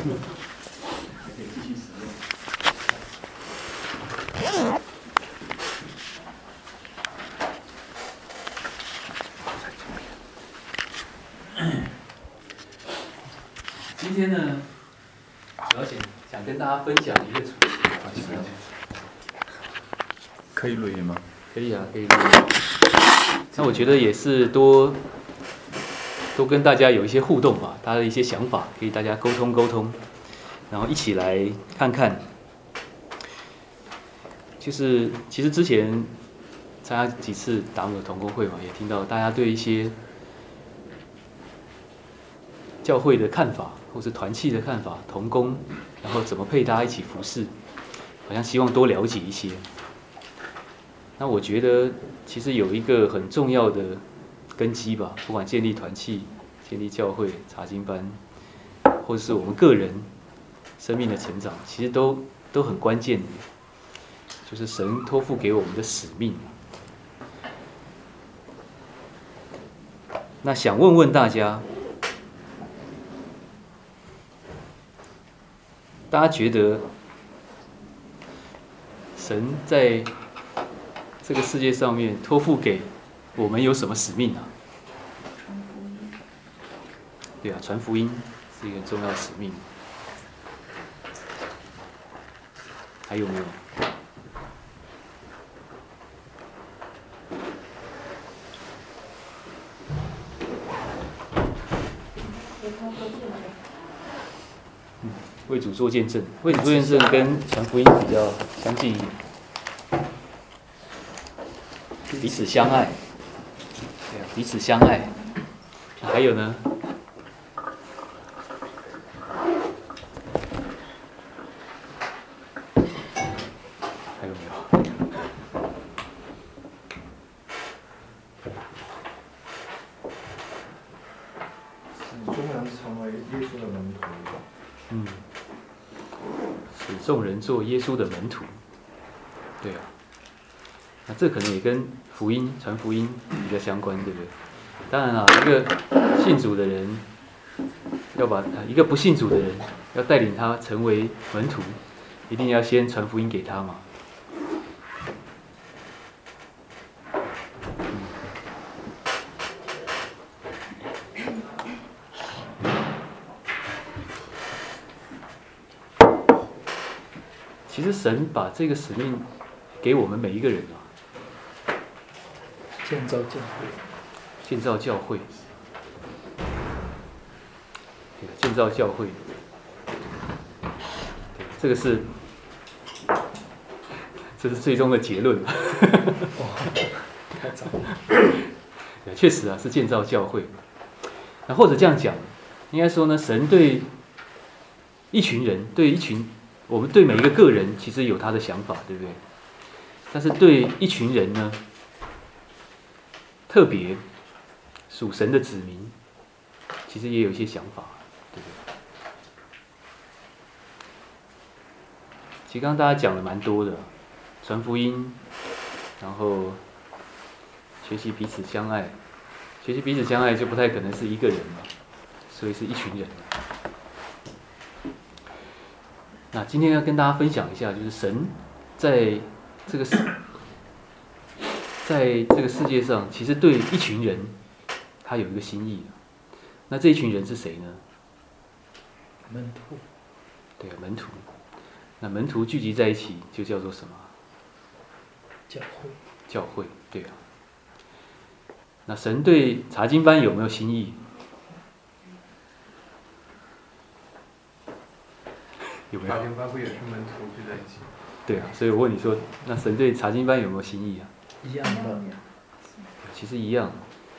可以继续使用。今天呢，主要想跟大家分享一个主题。 可以录音吗？ 可以啊，可以录音。那我觉得也是多跟大家有一些互动吧，大家的一些想法，可以大家沟通，然后一起来看看。就是其实之前参加几次达姆的同工会嘛，也听到大家对一些教会的看法，或是团契的看法，同工，然后怎么配搭一起服侍，好像希望多了解一些。那我觉得其实有一个很重要的根基吧，不管建立团契、建立教会、查经班，或者是我们个人生命的成长，其实都很关键的，就是神托付给我们的使命。那想问问大家，大家觉得神在这个世界上面托付给我们有什么使命啊？对啊，传福音是一个很重要的使命。还有没有？为主做见证，为主做见证跟传福音比较相近一点。彼此相爱，对啊，彼此相爱。还有呢？还有没有？ 使众人成为耶稣的门徒。 使众人做耶稣的门徒。对啊。那这可能也跟福音传福音比较相关，对不对？当然了，一个信主的人要把一个不信主的人要带领他成为门徒，一定要先传福音给他嘛。其实神把这个使命给我们每一个人啊。 建造教会， 建造教会，建造教会，这个是，这是最终的结论。 太早了。 确实啊，是建造教会。那或者这样讲，应该说呢，神对一群人，我们对每一个个人，其实有他的想法，对不对？但是对一群人呢？特别属神的子民，其实也有一些想法，对不对？其实刚刚大家讲的蛮多的，传福音，然后学习彼此相爱，学习彼此相爱就不太可能是一个人嘛，所以是一群人。那今天要跟大家分享一下，就是神在这个世界上，其实对一群人，他有一个心意。那这一群人是谁呢？ 门徒。 对啊，门徒。那门徒聚集在一起，就叫做什么？ 教会。 教会，对啊。那神对查经班有没有心意？有没有？ 查经班不也是门徒聚在一起？ 对啊，所以我问你说，那神对查经班有没有心意啊？ 一样的， 其实一样。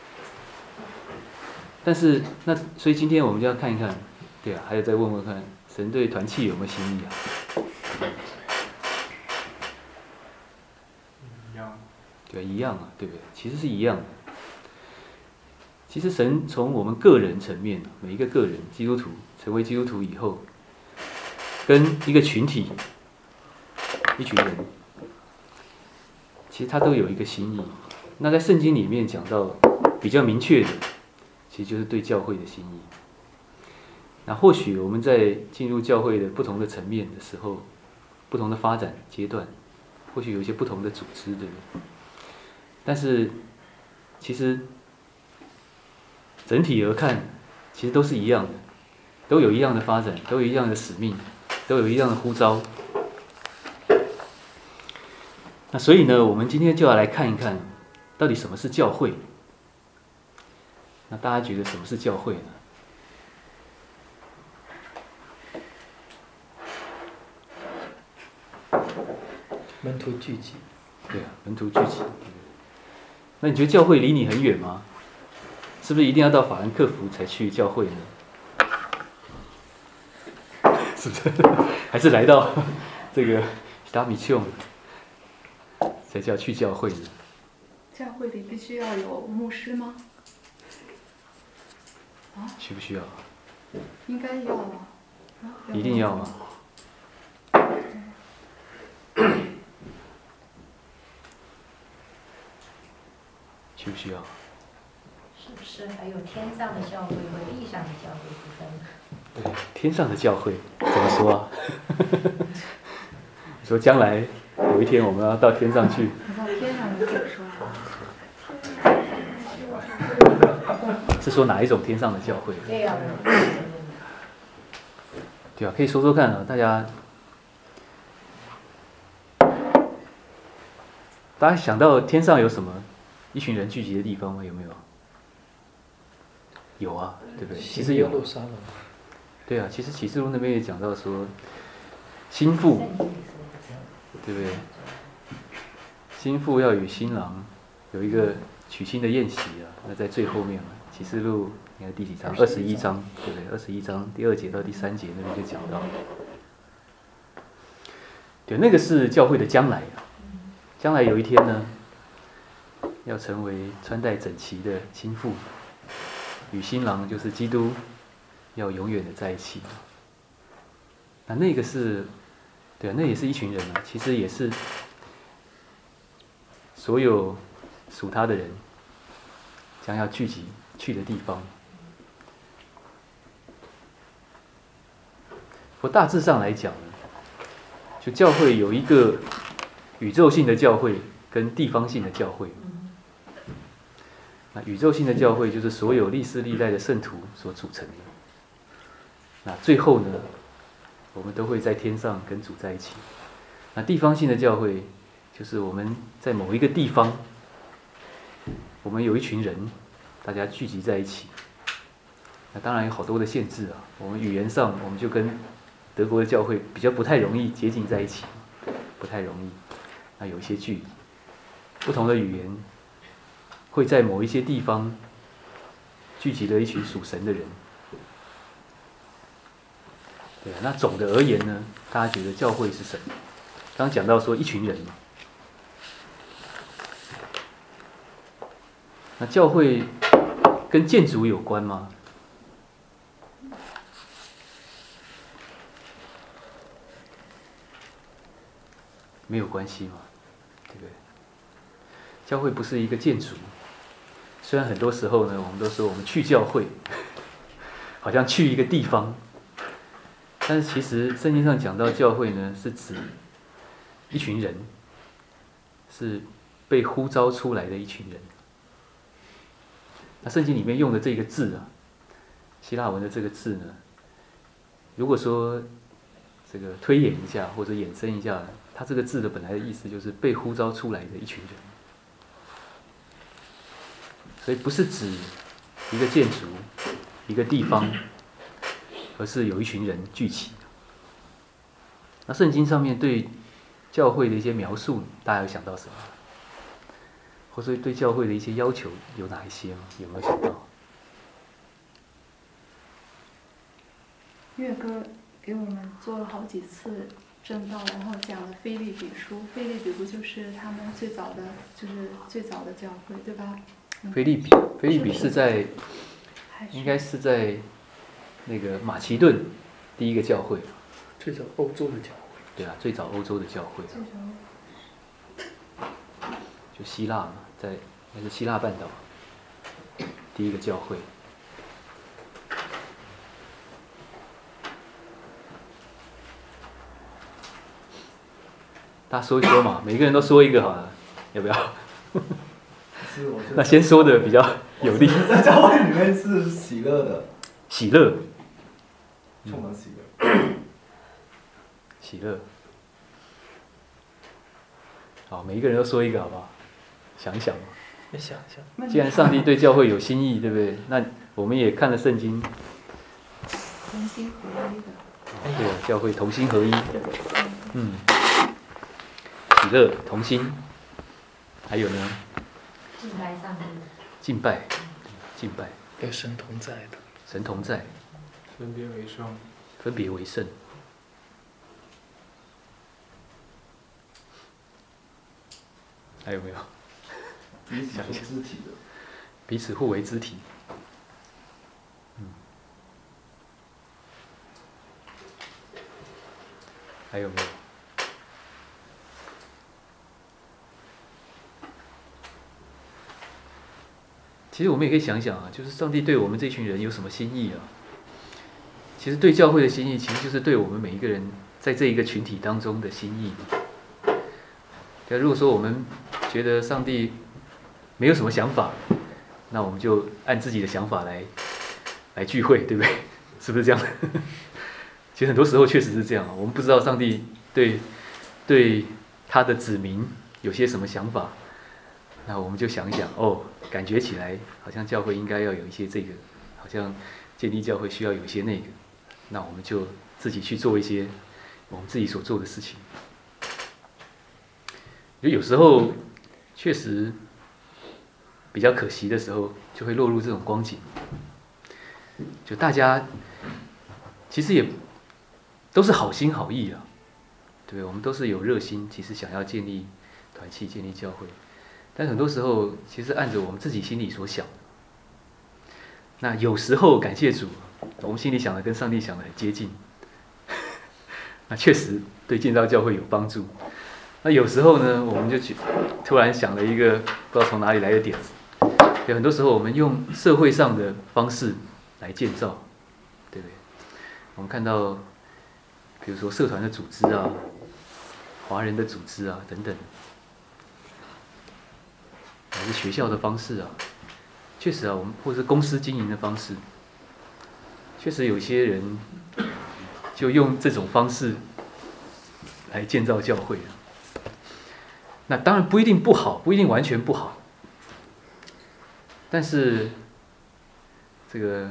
但是所以今天我们就要看一看，对啊，还有再问问看，神对团契有没有心意啊？ 一样。 对啊，一样啊，对不对？其实是一样的。其实神从我们个人层面，每一个个人基督徒成为基督徒以后，跟一个群体、一群人，其实他都有一个心意。那在圣经里面讲到比较明确的，其实就是对教会的心意。 那或许我们在进入教会的不同的层面的时候，不同的发展阶段，或许有一些不同的组织，对不对？但是其实整体而看，其实都是一样的，都有一样的发展，都有一样的使命，都有一样的呼召。那所以呢，我们今天就要来看一看，到底什么是教会？那大家觉得什么是教会呢？ 门徒聚集。 对啊，门徒聚集。那你觉得教会离你很远吗？是不是一定要到法兰克福才去教会呢？是不是？还是来到这个达米丘才叫去教会呢？ 教会里必须要有牧师吗？啊？ 需不需要？ 应该要啊。 一定要吗？需不需要？ 是不是还有天上的教会和地上的教会之分？ 对，天上的教会怎么说啊？你说将来有一天我们要到天上去， 你到天上就怎么说是说哪一种天上的教会？ 对呀、 对啊，可以说说看啊，大家想到天上有什么一群人聚集的地方吗？有没有？有啊，对不对？其实有。对啊，其实启示录那边也讲到说，新妇，对不对？新妇要与新郎有一个娶亲的宴席啊，那在最后面嘛，启示录你看第几章？21章，对不对？21章第2节到第3节那边就讲到，对，那个是教会的将来啊，将来有一天呢，要成为穿戴整齐的新妇，与新郎就是基督，要永远的在一起。那个是，对啊，那也是一群人啊，其实也是所有属他的人将要聚集去的地方。不过大致上来讲呢，就教会有一个宇宙性的教会跟地方性的教会。那宇宙性的教会就是所有历世历代的圣徒所组成的。那最后呢，我们都会在天上跟主在一起。那地方性的教会就是我们在某一个地方，我们有一群人，大家聚集在一起。那当然有好多的限制啊，我们语言上我们就跟德国的教会比较不太容易接近在一起，不太容易。那有一些距离，不同的语言会在某一些地方聚集了一群属神的人。对啊，那总的而言呢，大家觉得教会是什么？刚刚讲到说一群人嘛，那教会跟建筑有关吗？没有关系嘛，对不对？教会不是一个建筑，虽然很多时候呢，我们都说我们去教会，好像去一个地方，但是其实圣经上讲到教会呢，是指一群人，是被呼召出来的一群人。那圣经里面用的这个字啊，希腊文的这个字呢，如果说这个推演一下或者衍生一下，它这个字的本来的意思就是被呼召出来的一群人，所以不是指一个建筑、一个地方，而是有一群人聚集。那圣经上面对教会的一些描述，大家有想到什么？或者对教会的一些要求有哪一些吗？有没有想到？ 岳哥给我们做了好几次正道，然后讲了腓立比书。腓立比不就是他们最早的教会，对吧？ 腓立比是在，应该是在那个马其顿第一个教会， 最早欧洲的教会。 对啊，最早欧洲的教会，就希腊嘛，在那是希腊半岛第一个教会。 大家说一说嘛，每个人都说一个好了，要不要？ 是我觉得那先说的比较有利。 在教会里面是喜乐的， 喜乐， 充满喜乐。 喜乐。好，每一个人都说一个好不好？想一想嘛。 你想一想， 既然上帝对教会有心意，对不对？那我们也看了圣经， 同心合一的， 对，教会同心合一，喜乐同心，还有呢， 敬拜上帝， 敬拜，敬拜， 有神同在的， 神同在， 分别为圣， 分别为圣。还有没有？ 彼此做肢体的， 彼此互为肢体。还有没有？其实我们也可以想想啊，就是上帝对我们这群人有什么心意啊？其实对教会的心意，其实就是对我们每一个人在这一个群体当中的心意。那如果说我们觉得上帝没有什么想法，那我们就按自己的想法来聚会，对不对？是不是这样？其实很多时候确实是这样，我们不知道上帝对他的子民有些什么想法，那我们就想一想，感觉起来好像教会应该要有一些这个，好像建立教会需要有一些那个，那我们就自己去做一些我们自己所做的事情。有时候确实比较可惜的时候，就会落入这种光景，就大家其实也都是好心好意啊，对不对？我们都是有热心，其实想要建立团契、建立教会，但很多时候其实按着我们自己心里所想的。那有时候感谢主，我们心里想的跟上帝想的很接近，那确实对建造教会有帮助。那有时候呢，我们就突然想了一个不知道从哪里来的点子，有很多时候我们用社会上的方式来建造，对不对？我们看到，比如说社团的组织啊，华人的组织啊等等，还是学校的方式啊，确实啊，我们或者是公司经营的方式，确实有些人就用这种方式来建造教会啊。那当然不一定不好，不一定完全不好，但是这个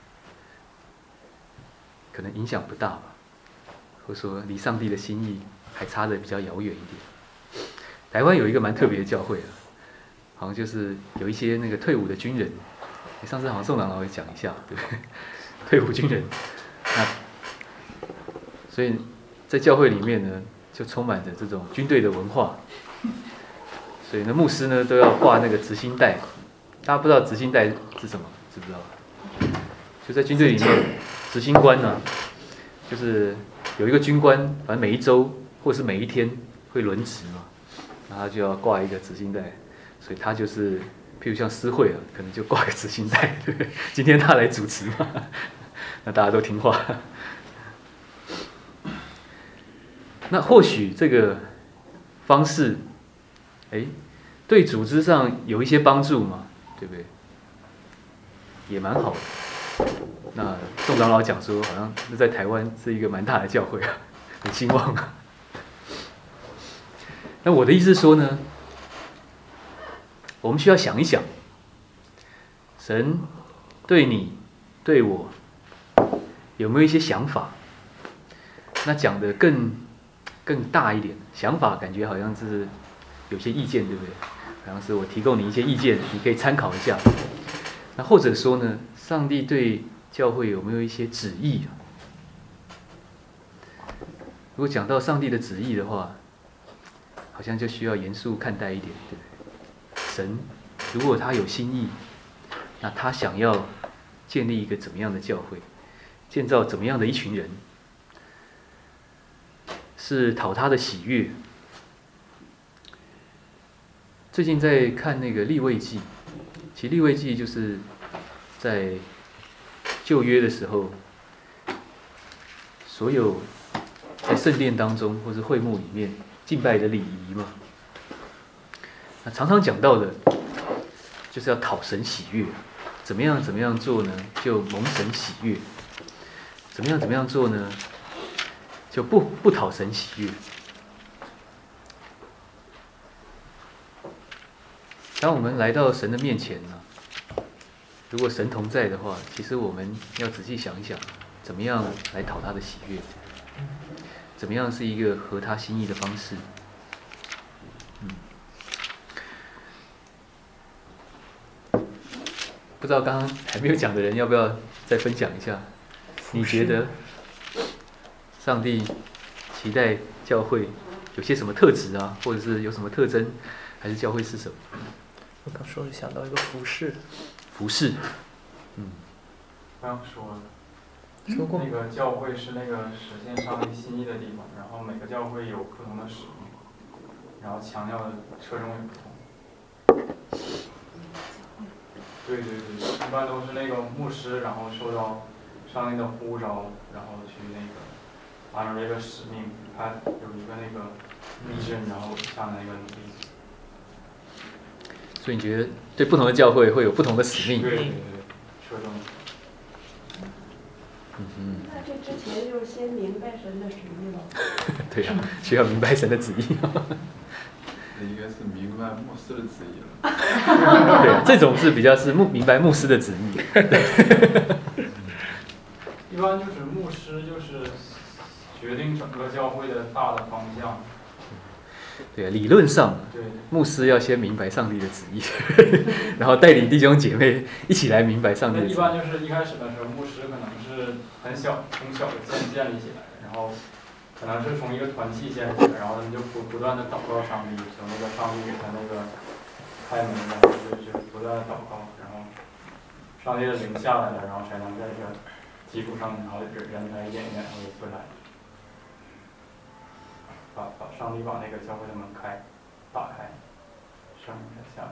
可能影响不大吧，或者说离上帝的心意还差得比较遥远一点。台湾有一个蛮特别的教会啊，好像就是有一些那个退伍的军人，上次好像宋长老也讲一下，对不对？退伍军人，那所以在教会里面呢，就充满着这种军队的文化。所以呢，牧师呢都要挂那个执行带。大家不知道执行带是什么？知不知道？就在军队里面，执行官呢，就是有一个军官，反正每一周或是每一天会轮值嘛，然后他就要挂一个执行带。所以他就是，譬如像私会啊，可能就挂个执行带，对不对？今天他来主持嘛，那大家都听话。那或许这个方式，对组织上有一些帮助嘛，对不对？也蛮好的。那宋长老讲说，好像在台湾是一个蛮大的教会啊，很兴旺啊。那我的意思是说呢，我们需要想一想，神对你、对我有没有一些想法？那讲得更大一点，想法感觉好像是有些意见，对不对？好像是我提供你一些意见，你可以参考一下。那或者说呢，上帝对教会有没有一些旨意啊？如果讲到上帝的旨意的话，好像就需要严肃看待一点，对不对？神如果他有心意，那他想要建立一个怎么样的教会，建造怎么样的一群人，是讨他的喜悦。最近在看那个利未记，其实利未记就是在旧约的时候，所有在圣殿当中或是会幕里面敬拜的礼仪嘛。那常常讲到的，就是要讨神喜悦。怎么样做呢？就蒙神喜悦。怎么样做呢？就不讨神喜悦。当我们来到神的面前呢，如果神同在的话，其实我们要仔细想一想，怎么样来讨他的喜悦？怎么样是一个合他心意的方式？不知道刚刚还没有讲的人，要不要再分享一下？你觉得上帝期待教会有些什么特质啊，或者是有什么特征，还是教会是什么？ 我刚说想到一个服饰， 服饰， 刚说了。 说过那个教会是那个实现上帝心意的地方，然后每个教会有不同的使命，然后强调的侧重也不同。对，一般都是那个牧师，然后受到上帝的呼召，然后去那个完成这个使命，他有一个那个mission，然后下面那个努力。 所以你觉得对不同的教会会有不同的使命？ 对，侧重。 那这之前就是先明白神的旨意了。 对呀，需要明白神的旨意。 应该是明白牧师的旨意了。 对啊，这种是比较是明白牧师的旨意。 一般就是牧师就是决定整个教会的大的方向。 对啊，理论上，牧师要先明白上帝的旨意，然后带领弟兄姐妹一起来明白上帝的旨意。 一般就是一开始的时候，牧师可能是从小的建立起来的，然后可能是从一个团契建立起来，然后他们就不断的祷告上帝，求那个上帝给他那个开门，然后就不断的祷告，然后上帝的灵下来了，然后才能在这个基础上，然后人才一点一点会出来。把上帝把那个教会的门打开，圣灵才下来。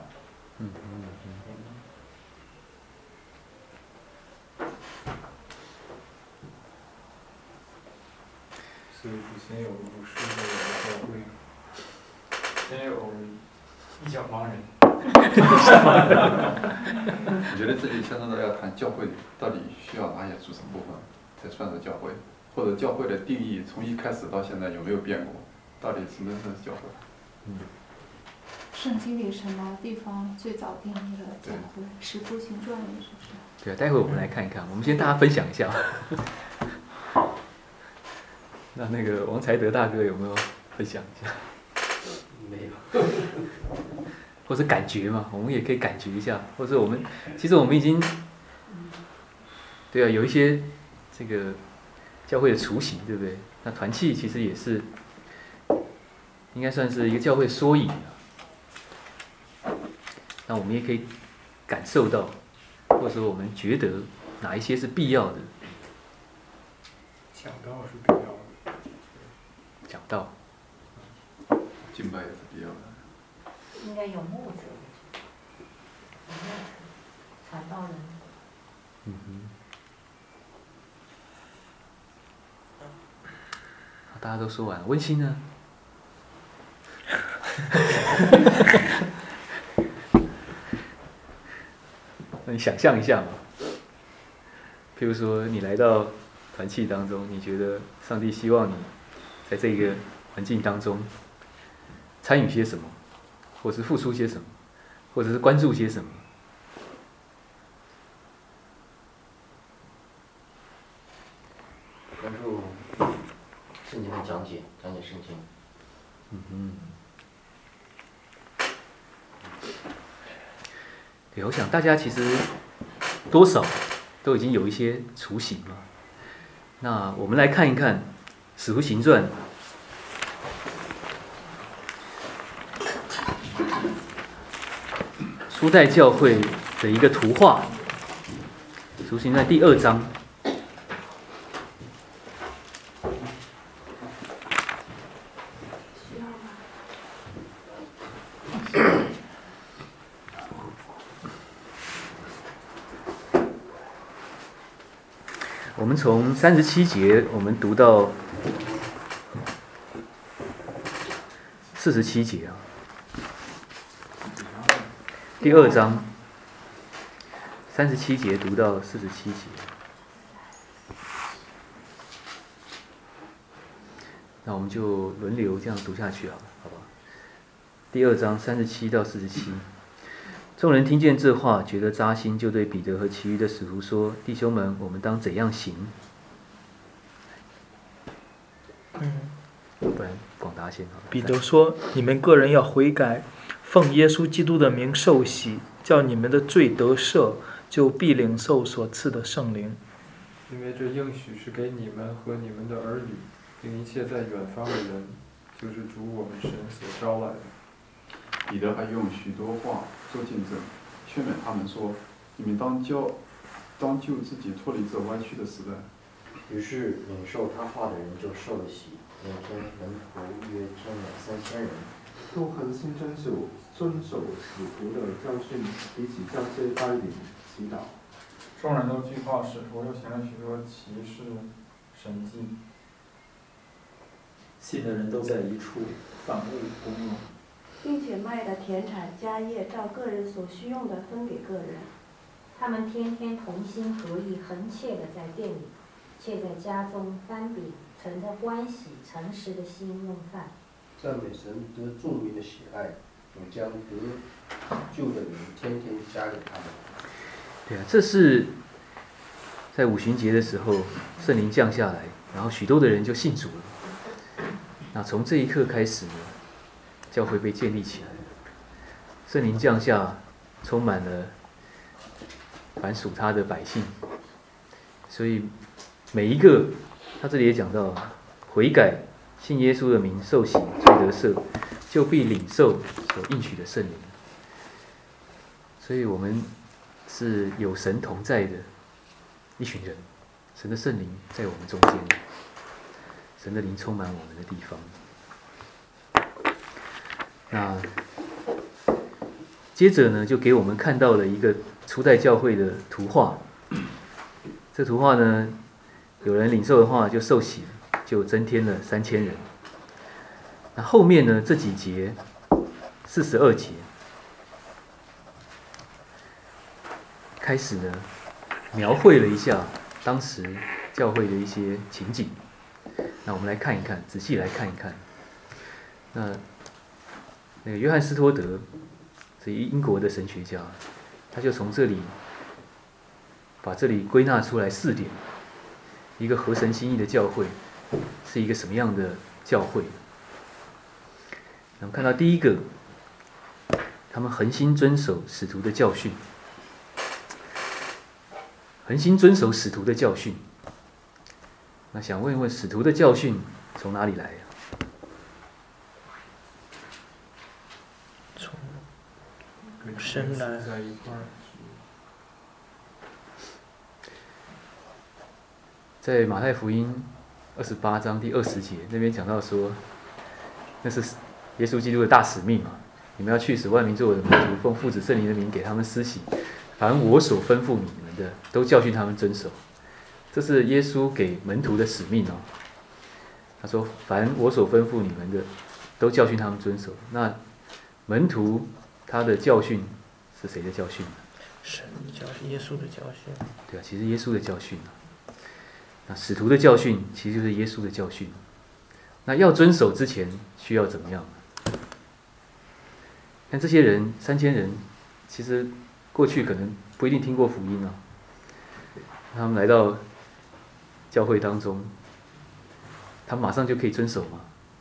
所以先有牧师的教会， 先有一小帮人。 我觉得这里牵扯到要谈教会到底需要哪些组成部分才算是教会，或者教会的定义从一开始到现在有没有变过？到底什么是教会？ 圣经里什么地方最早定义了教会？《使徒行传》里是不是？ 对啊，待会我们来看一看。我们先大家分享一下。那个王才德大哥有没有分享一下？ 没有。 或者感觉嘛，我们也可以感觉一下，或者其实我们已经，对啊，有一些这个教会的雏形，对不对？那团契其实也是，应该算是一个教会缩影啊。那我们也可以感受到，或者说我们觉得哪一些是必要的。 讲道是必要的。 讲道。 敬拜也是必要的。 应该有牧者，传道人。 好，大家都说完了，温馨呢？那你想象一下嘛，譬如说你来到团契当中，你觉得上帝希望你在这个环境当中参与些什么，或是付出些什么，或者是关注些什么？ 关注圣经的讲解圣经。 对，我想大家其实多少都已经有一些雏形了。那我们来看一看《使徒行传》初代教会的一个图画，《使徒行传》第2章。我们从37节，我们读到 47节啊，第2章37节读到47节。那我们就轮流这样读下去好了，好吧？第2章37到47。众人听见这话，觉得扎心，就对彼得和其余的使徒说：“弟兄们，我们当怎样行？”不然广达先好。 彼得说：“你们个人要悔改，奉耶稣基督的名受洗，叫你们的罪得赦，就必领受所赐的圣灵。 因为这应许是给你们和你们的儿女，并一切在远方的人，就是主我们神所招来的。” 彼得还用许多话做见证，劝勉他们说：“你们当救自己脱离这歪曲的时代。” 于是领受他话的人就受了洗，那天门徒约添了3000人。 都恒心遵守使徒的教训，彼此交接带领祈祷。 众人都惧怕使徒，又行了许多奇事神迹。 信的人都在一处，房屋公用， 并且卖的田产家业，照个人所需用的分给个人。 他们天天同心合意，恒切的在店里，且在家中搬饼，存着欢喜诚实的心用饭。 赞美神得众民的喜爱，我将得救的人天天加给他们。 对啊，这是在五旬节的时候，圣灵降下来，然后许多的人就信主了。那从这一刻开始呢，教会被建立起来了。圣灵降下，充满了凡属他的百姓，所以每一个，他这里也讲到，悔改。信耶稣的名受洗，罪得赦，就必领受所应许的圣灵。所以我们是有神同在的一群人，神的圣灵在我们中间，神的灵充满我们的地方。那接着呢，就给我们看到了一个初代教会的图画。这图画呢，有人领受的话就受洗了。就增添了3000人。那后面呢？这几节42节开始呢，描绘了一下当时教会的一些情景。那我们来看一看，仔细来看一看。那个约翰斯托德是英国的神学家，他就从这里把这里归纳出来4点：一个合神心意的教会。是一个什么样的教会？我们看到第一个，他们恒心遵守使徒的教训。恒心遵守使徒的教训。那想问一问，使徒的教训从哪里来呀？ 从神来。 在一块儿。 在马太福音28章第20节那边讲到说，那是耶稣基督的大使命嘛，你们要去使万民做我的门徒，奉父子圣灵的名给他们施洗，凡我所吩咐你们的，都教训他们遵守。这是耶稣给门徒的使命哦。他说，凡我所吩咐你们的，都教训他们遵守。那门徒他的教训是谁的教训？ 神的教训，耶稣的教训。 对啊，其实耶稣的教训啊。那使徒的教训其实就是耶稣的教训。那要遵守之前需要怎么样？看这些人3000人，其实过去可能不一定听过福音啊。他们来到教会当中，他们马上就可以遵守吗？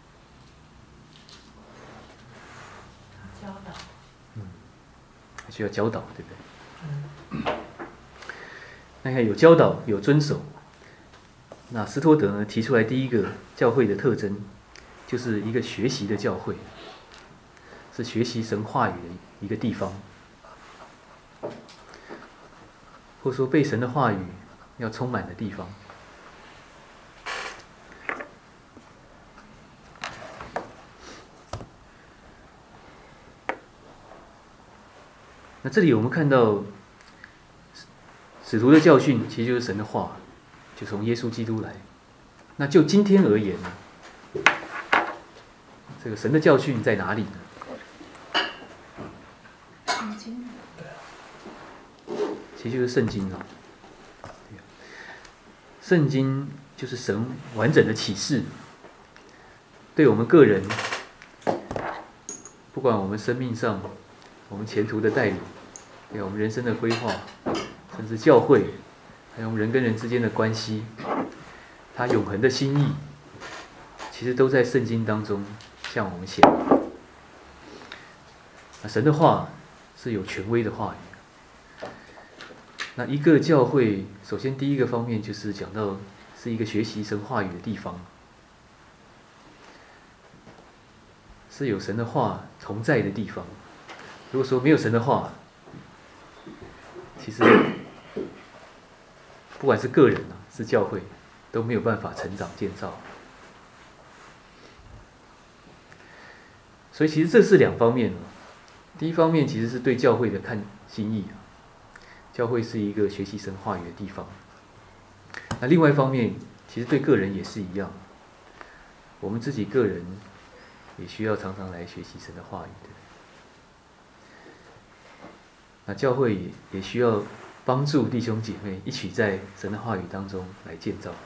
教导。 还需要教导，对不对？那看有教导，有遵守。那斯托德呢提出来第一个教会的特征，就是一个学习的教会，是学习神话语的一个地方，或者说被神的话语要充满的地方。那这里我们看到使徒的教训，其实就是神的话。就从耶稣基督来。那就今天而言呢， 这个神的教训在哪里呢？ 圣经。 其实就是圣经啊。圣经就是神完整的启示，对我们个人，不管我们生命上、我们前途的带领，对我们人生的规划，甚至教会，还有我们人跟人之间的关系，它永恒的心意，其实都在圣经当中向我们显明。神的话是有权威的话语。那一个教会，首先第一个方面就是讲到是一个学习神话语的地方，是有神的话同在的地方。如果说没有神的话，其实不管是个人啊，是教会，都没有办法成长建造。所以其实这是两方面。第一方面其实是对教会的看心意啊。教会是一个学习神话语的地方。那另外一方面，其实对个人也是一样。我们自己个人也需要常常来学习神的话语的。那教会也需要帮助弟兄姐妹一起在神的话语当中来建造。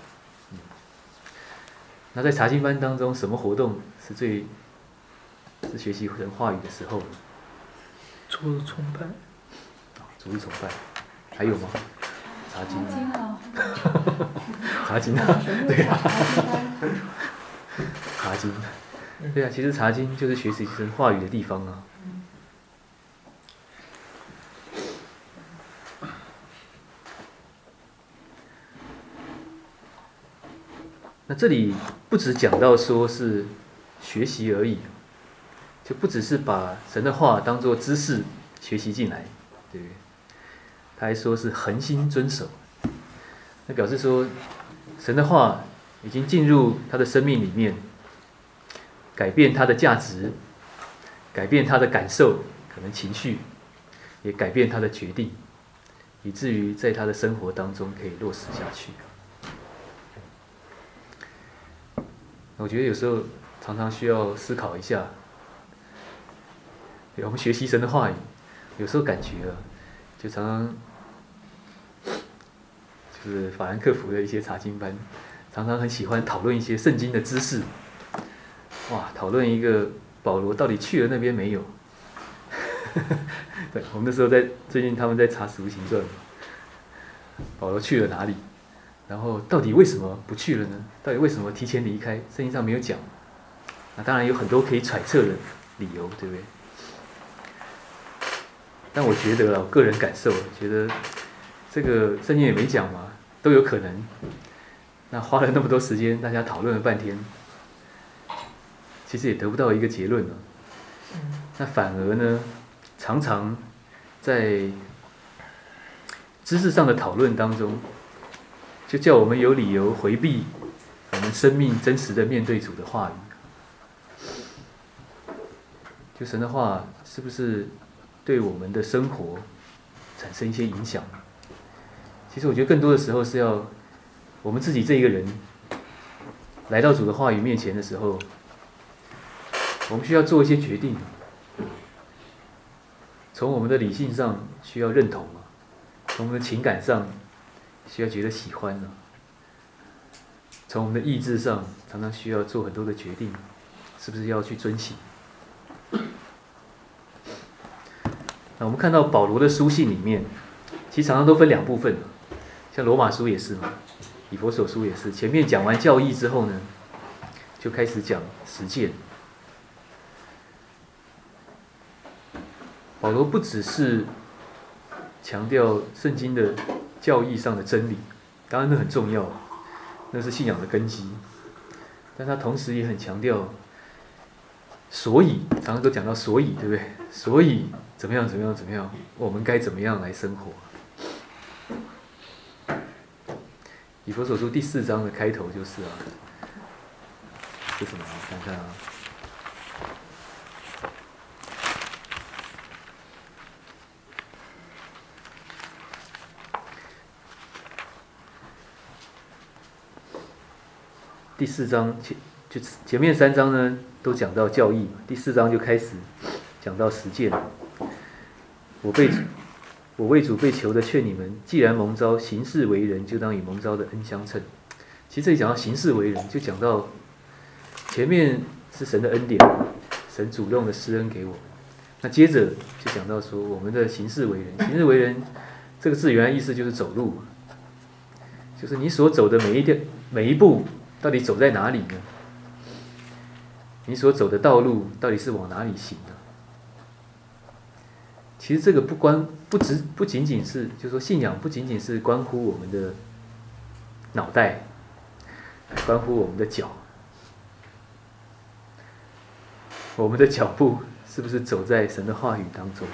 那在查经班当中，什么活动是学习神话语的时候呢？ 主日崇拜。 主日崇拜。还有吗？查经啊， 查经啊，对啊，查经，对啊，其实查经就是学习神话语的地方啊。那这里不只讲到说是学习而已，就不只是把神的话当作知识学习进来，对不对？他还说是恒心遵守，那表示说神的话已经进入他的生命里面，改变他的价值，改变他的感受，可能情绪，也改变他的决定，以至于在他的生活当中可以落实下去。我觉得有时候常常需要思考一下，我们学习神的话语，有时候感觉就常常就是法兰克福的一些查经班，常常很喜欢讨论一些圣经的知识。哇，讨论一个保罗到底去了那边没有？对，我们那时候最近他们在查《使徒行传》，保罗去了哪里？然后到底为什么不去了呢？到底为什么提前离开？圣经上没有讲。那当然有很多可以揣测的理由，对不对？但我觉得我个人感受，觉得这个圣经也没讲嘛，都有可能。那花了那么多时间，大家讨论了半天，其实也得不到一个结论了。那反而呢，常常在知识上的讨论当中，就叫我们有理由回避我们生命真实的面对主的话语。就神的话是不是对我们的生活产生一些影响？其实我觉得更多的时候是要我们自己这一个人来到主的话语面前的时候，我们需要做一些决定。从我们的理性上需要认同嘛，从我们的情感上需要觉得喜欢呢，从我们的意志上常常需要做很多的决定，是不是要去遵行？那我们看到保罗的书信里面，其实常常都分两部分，像罗马书也是嘛，以弗所书也是，前面讲完教义之后呢，就开始讲实践。保罗不只是强调圣经的教义上的真理，当然那很重要，那是信仰的根基，但他同时也很强调，所以常常都讲到所以，对不对？所以怎么样怎么样怎么样，我们该怎么样来生活？以弗所书第4章的开头就是是什么？看看第4章就前面3章呢都讲到教义，第4章就开始讲到实践。我为主被求的劝你们，既然蒙召行事为人，就当与蒙召的恩相称。其实这里讲到行事为人，就讲到前面是神的恩典，神主动的施恩给我们。那接着就讲到说我们的行事为人，行事为人这个字原来意思就是走路，就是你所走的每一步到底走在哪里呢？你所走的道路到底是往哪里行的？其实这个不仅仅是，就是说信仰不仅仅是关乎我们的脑袋，关乎我们的脚，我们的脚步是不是走在神的话语当中？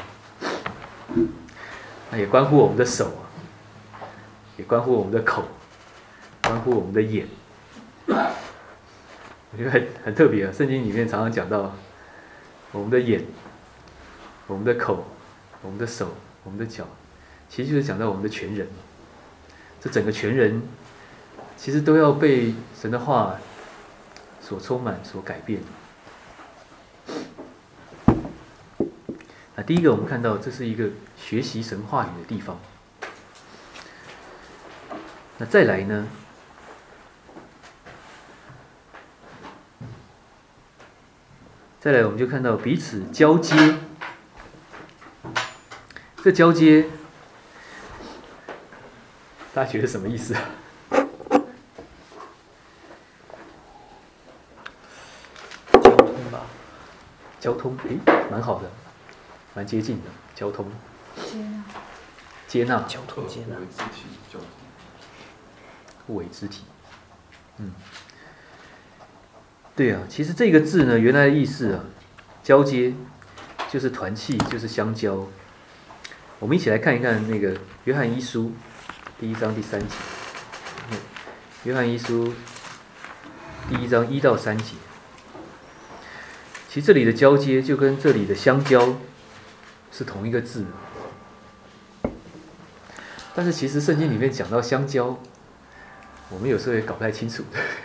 那也关乎我们的手，也关乎我们的口，关乎我们的眼。我觉得很特别啊，圣经里面常常讲到我们的眼、我们的口、我们的手、我们的脚，其实就是讲到我们的全人。这整个全人其实都要被神的话所充满、所改变。那第一个我们看到这是一个学习神话语的地方。那再来呢？再来我们就看到彼此交接。这交接，大家觉得什么意思啊？ 交通吧。 交通，蛮好的，蛮接近的。交通。接纳。 交通接纳。 互为肢体交通。 互为肢体。对啊，其实这个字呢，原来的意思啊，交接就是团契，就是相交。我们一起来看一看那个约翰一书第1章第3节。约翰一书第1章1到3节。其实这里的交接就跟这里的相交是同一个字，但是其实圣经里面讲到相交，我们有时候也搞不太清楚。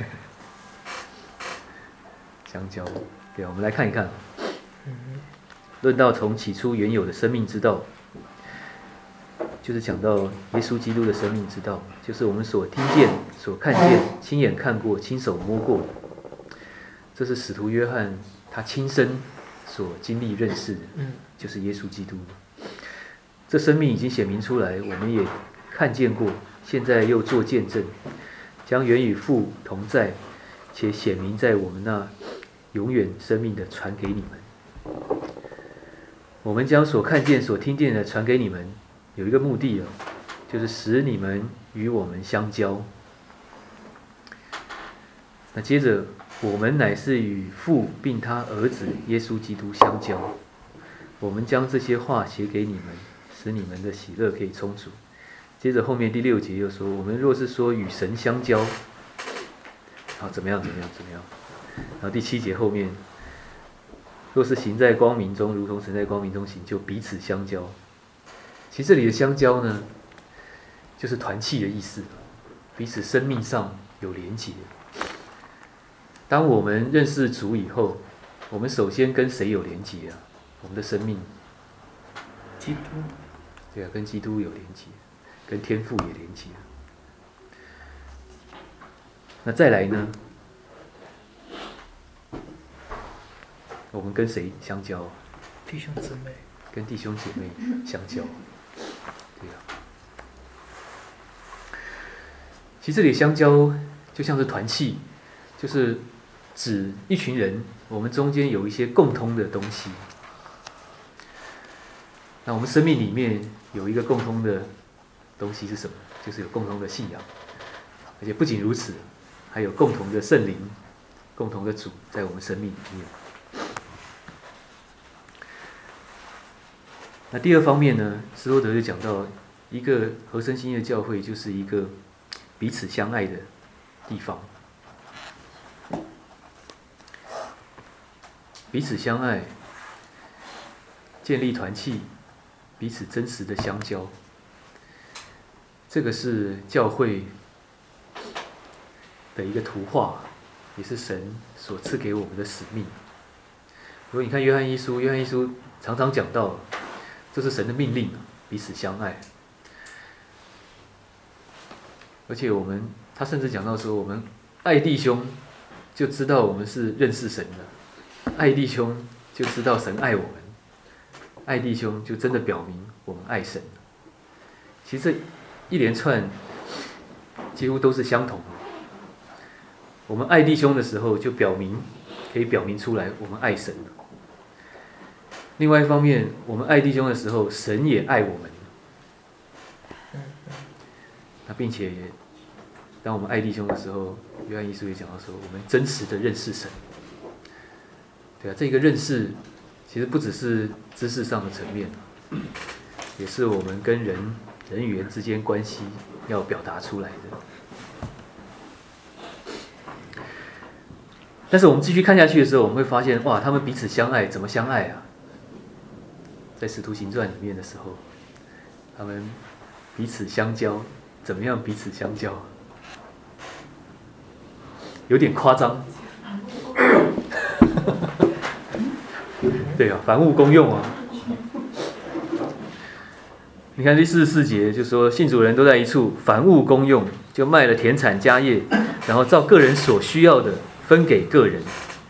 相交，对，我们来看一看。论到从起初原有的生命之道，就是讲到耶稣基督的生命之道，就是我们所听见、所看见、亲眼看过、亲手摸过的。这是使徒约翰他亲身所经历认识的，就是耶稣基督。这生命已经显明出来，我们也看见过，现在又做见证，将原与父同在，且显明在我们那永远生命的传给你们。我们将所看见、所听见的传给你们，有一个目的就是使你们与我们相交。那接着，我们乃是与父并他儿子耶稣基督相交。我们将这些话写给你们，使你们的喜乐可以充足。接着后面第6节又说，我们若是说与神相交，怎么样？然后第7节后面，若是行在光明中，如同神在光明中行，就彼此相交。其实这里的相交呢，就是团契的意思，彼此生命上有连结。当我们认识主以后，我们首先跟谁有连结啊？我们的生命， 基督。 对啊，跟基督有连结，跟天父也连结。那再来呢？我们跟谁相交？ 弟兄姊妹。 跟弟兄姐妹相交。对啊。其实这里相交就像是团契，就是指一群人，我们中间有一些共通的东西。那我们生命里面有一个共通的东西是什么？就是有共同的信仰，而且不仅如此，还有共同的圣灵、共同的主在我们生命里面。那第二方面呢，斯多德就讲到，一个合神心意的教会就是一个彼此相爱的地方。彼此相爱，建立团契，彼此真实的相交，这个是教会的一个图画， 也是神所赐给我们的使命。如果你看约翰一书，约翰一书常常讲到，这是神的命令，彼此相爱。而且他甚至讲到说，我们爱弟兄，就知道我们是认识神的；爱弟兄就知道神爱我们；爱弟兄就真的表明我们爱神。其实这一连串几乎都是相同的。我们爱弟兄的时候，就可以表明出来我们爱神。另外一方面，我们爱弟兄的时候，神也爱我们。那并且当我们爱弟兄的时候，约翰一书也讲到说，我们真实的认识神。对啊，这个认识其实不只是知识上的层面，也是我们跟人与人之间关系要表达出来的。但是我们继续看下去的时候，我们会发现，哇，他们彼此相爱，怎么相爱啊？在《使徒行传》里面的时候，他们彼此相交，怎么样彼此相交？有点夸张。对啊，凡物公用啊。你看第44节就说，信主人都在一处，凡物公用，就卖了田产家业，然后照个人所需要的分给个人。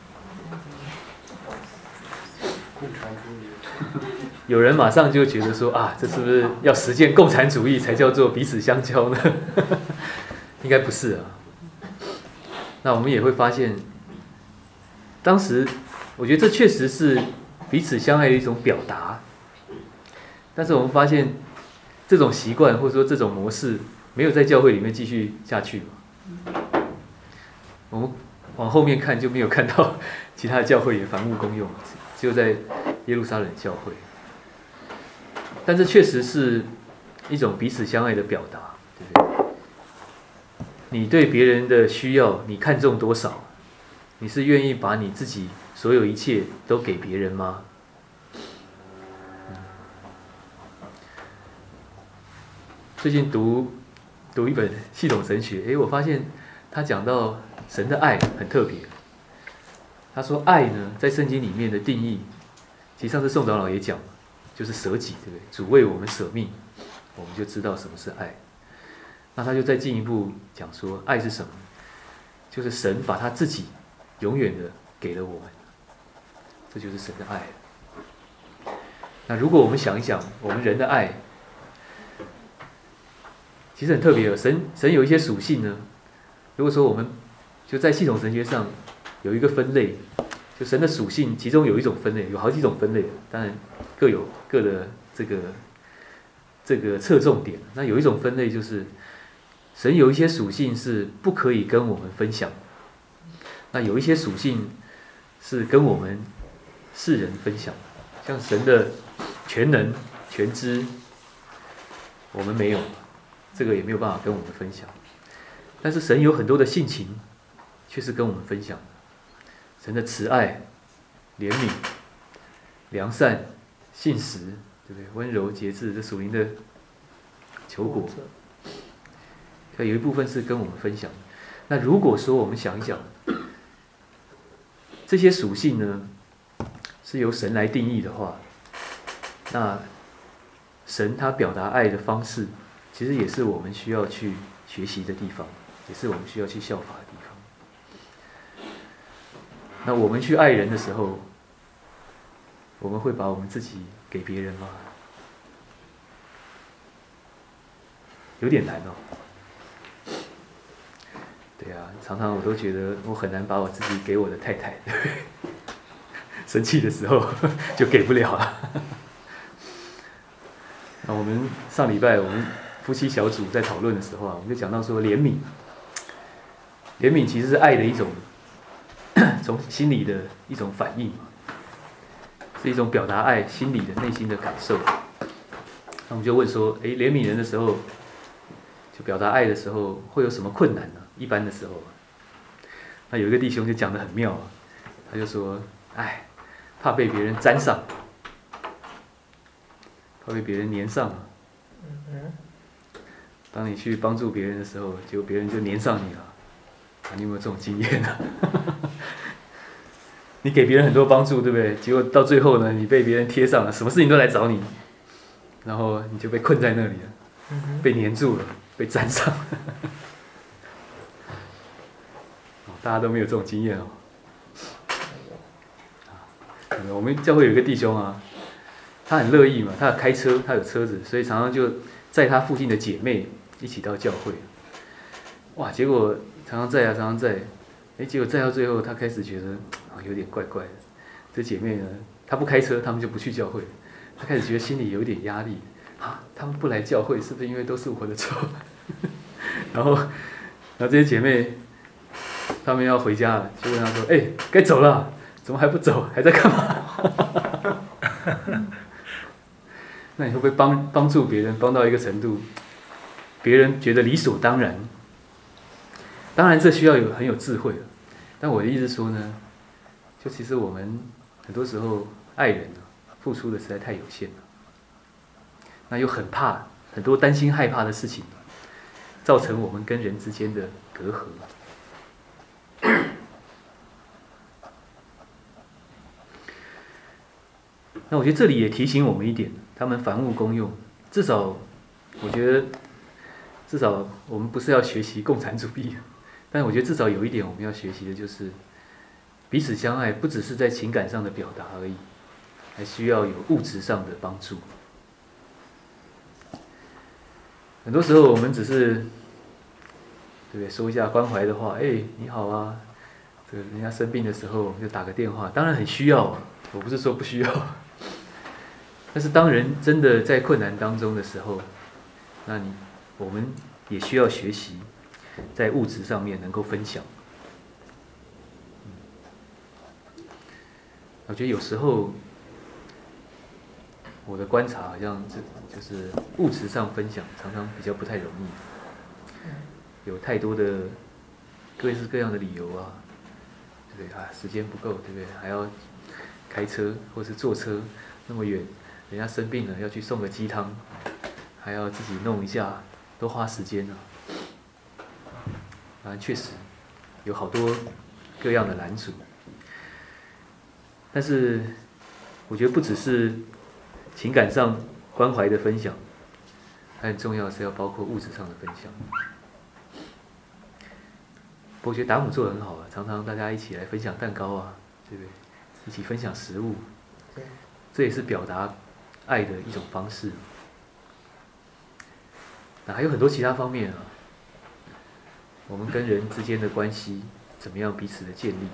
有人马上就觉得说啊，这是不是要实践共产主义才叫做彼此相交呢？应该不是啊。那我们也会发现，当时我觉得这确实是彼此相爱的一种表达，但是我们发现这种习惯或者说这种模式没有在教会里面继续下去嘛。我们往后面看就没有看到其他的教会也凡物公用，只有在耶路撒冷教会。但这确实是一种彼此相爱的表达，对不对？你对别人的需要，你看重多少？你是愿意把你自己所有一切都给别人吗？最近读一本系统神学，我发现他讲到神的爱很特别。他说爱呢，在圣经里面的定义，其实上次宋长老也讲，就是舍己，对不对？主为我们舍命，我们就知道什么是爱。那他就再进一步讲说，爱是什么？就是神把他自己永远的给了我们，这就是神的爱。那如果我们想一想，我们人的爱，其实很特别。神有一些属性呢。如果说我们就在系统神学上有一个分类，就神的属性，其中有一种分类，有好几种分类，当然各有各的这个侧重点。那有一种分类就是神有一些属性是不可以跟我们分享，那有一些属性是跟我们世人分享，像神的全能全知，我们没有，这个也没有办法跟我们分享。但是神有很多的性情却是跟我们分享的，神的慈爱、怜悯、良善、信实，对不对？温柔、节制，这属灵的球果，有一部分是跟我们分享。那如果说我们想一想，这些属性呢是由神来定义的话，那神他表达爱的方式，其实也是我们需要去学习的地方，也是我们需要去效法的地方。那我们去爱人的时候，我们会把我们自己给别人吗？有点难哦。对啊，常常我都觉得我很难把我自己给我的太太，生气的时候就给不了了。那我们上礼拜我们夫妻小组在讨论的时候啊，我们就讲到说怜悯，怜悯其实是爱的一种，从心里的一种反应，是一种表达爱心里的内心的感受。那我们就问说，怜悯人的时候，就表达爱的时候，会有什么困难呢？一般的时候，那有一个弟兄就讲得很妙啊，他就说，怕被别人沾上，怕被别人粘上。当你去帮助别人的时候，结果别人就粘上你了。 你有没有这种经验啊？你给别人很多帮助，对不对？结果到最后呢，你被别人贴上了，什么事情都来找你，然后你就被困在那里了，被黏住了，被粘上了。大家都没有这种经验哦。我们教会有一个弟兄啊，他很乐意嘛，他有开车，他有车子，所以常常就载他附近的姐妹一起到教会。哇，结果常常载，结果载到最后，他开始觉得有点怪怪的。这姐妹呢，她不开车，他们就不去教会。他开始觉得心里有点压力啊，他们不来教会，是不是因为都是我的错？然后这些姐妹，她们要回家了，就问他说：“该走了，怎么还不走？还在干嘛？”那你会不会帮助别人，帮到一个程度，别人觉得理所当然？当然，这需要很有智慧了。但我的意思说呢，就其实我们很多时候爱人付出的实在太有限了，那又很怕很多担心害怕的事情，造成我们跟人之间的隔阂。那我觉得这里也提醒我们一点，他们凡物公用，至少我觉得，至少我们不是要学习共产主义，但我觉得至少有一点我们要学习的就是彼此相爱，不只是在情感上的表达而已，还需要有物质上的帮助。很多时候我们只是，对不对？说一下关怀的话，你好啊，这个人家生病的时候就打个电话，当然很需要啊，我不是说不需要。但是当人真的在困难当中的时候，那我们也需要学习，在物质上面能够分享。我觉得有时候我的观察好像就是物质上分享常常比较不太容易，有太多的各式各样的理由啊，对不对啊？时间不够，对不对？还要开车或是坐车那么远，人家生病了要去送个鸡汤，还要自己弄一下，多花时间啊。当然确实有好多各样的拦阻，但是我觉得不只是情感上关怀的分享，还很重要的是要包括物质上的分享。我觉得达姆做得很好啊，常常大家一起来分享蛋糕啊，对不对？一起分享食物，这也是表达爱的一种方式。那还有很多其他方面啊，我们跟人之间的关系怎么样彼此的建立？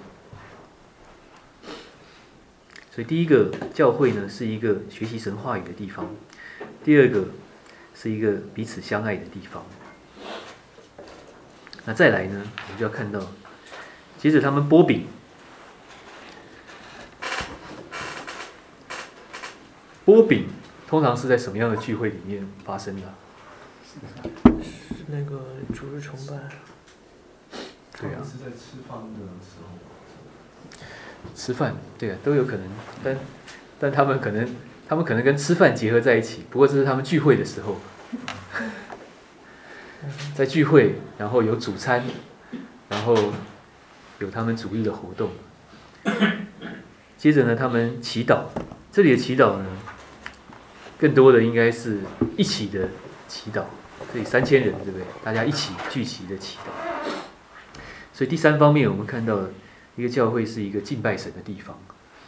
所以第一个，教会呢是一个学习神话语的地方；第二个，是一个彼此相爱的地方。那再来呢，我们就要看到，接着他们剥饼。剥饼通常是在什么样的聚会里面发生的？ 是那个主日崇拜。 对啊。 是在吃饭的时候。 吃饭，对啊，都有可能，但他们可能跟吃饭结合在一起，不过这是他们聚会的时候，在聚会，然后有主餐，然后有他们主日的活动，接着呢，他们祈祷，这里的祈祷呢，更多的应该是一起的祈祷，所以3000人，对不对？大家一起聚集的祈祷，所以第三方面我们看到一个教会是一个敬拜神的地方，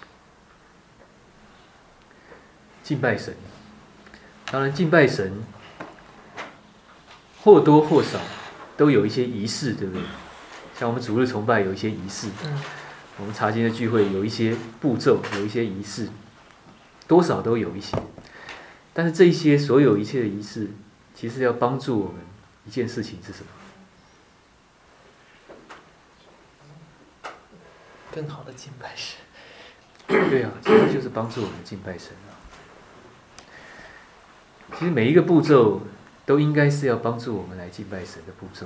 敬拜神。当然，敬拜神或多或少都有一些仪式，对不对？像我们主日崇拜有一些仪式，我们查经的聚会有一些步骤，有一些仪式，多少都有一些。但是这一些所有一切的仪式，其实要帮助我们一件事情是什么？ 更好的敬拜神。 对啊，其实就是帮助我们敬拜神啊。其实每一个步骤都应该是要帮助我们来敬拜神的步骤。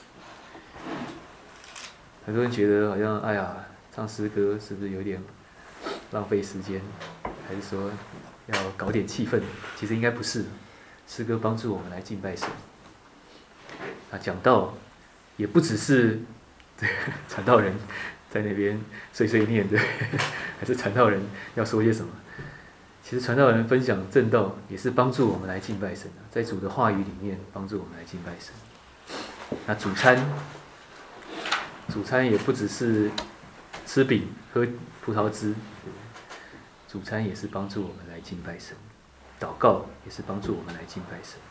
很多人觉得好像哎呀，唱诗歌是不是有点浪费时间？还是说要搞点气氛？其实应该不是，诗歌帮助我们来敬拜神。啊，讲道也不只是这个传道人在那边碎碎念的，还是传道人要说些什么？其实传道人分享正道，也是帮助我们来敬拜神在主的话语里面帮助我们来敬拜神。那主餐也不只是吃饼喝葡萄汁，主餐也是帮助我们来敬拜神，祷告也是帮助我们来敬拜神。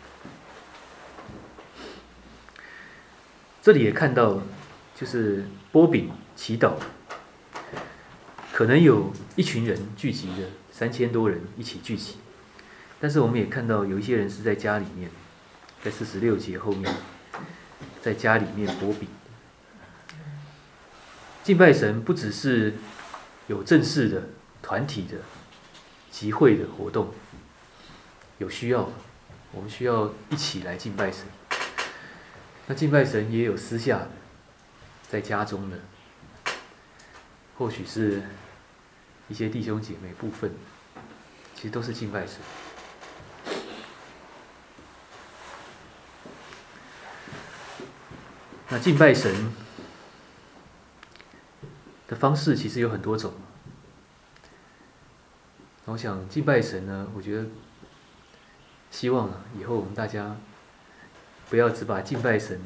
这里也看到，就是擘饼祈祷，可能有一群人聚集的3000多人一起聚集，但是我们也看到有一些人是在家里面，在46节后面，在家里面擘饼。敬拜神不只是有正式的团体的集会的活动，有需要，我们需要一起来敬拜神。那敬拜神也有私下的，在家中的，或许是一些弟兄姐妹部分，其实都是敬拜神。那敬拜神的方式其实有很多种。我想敬拜神呢，我觉得希望以后我们大家不要只把敬拜神，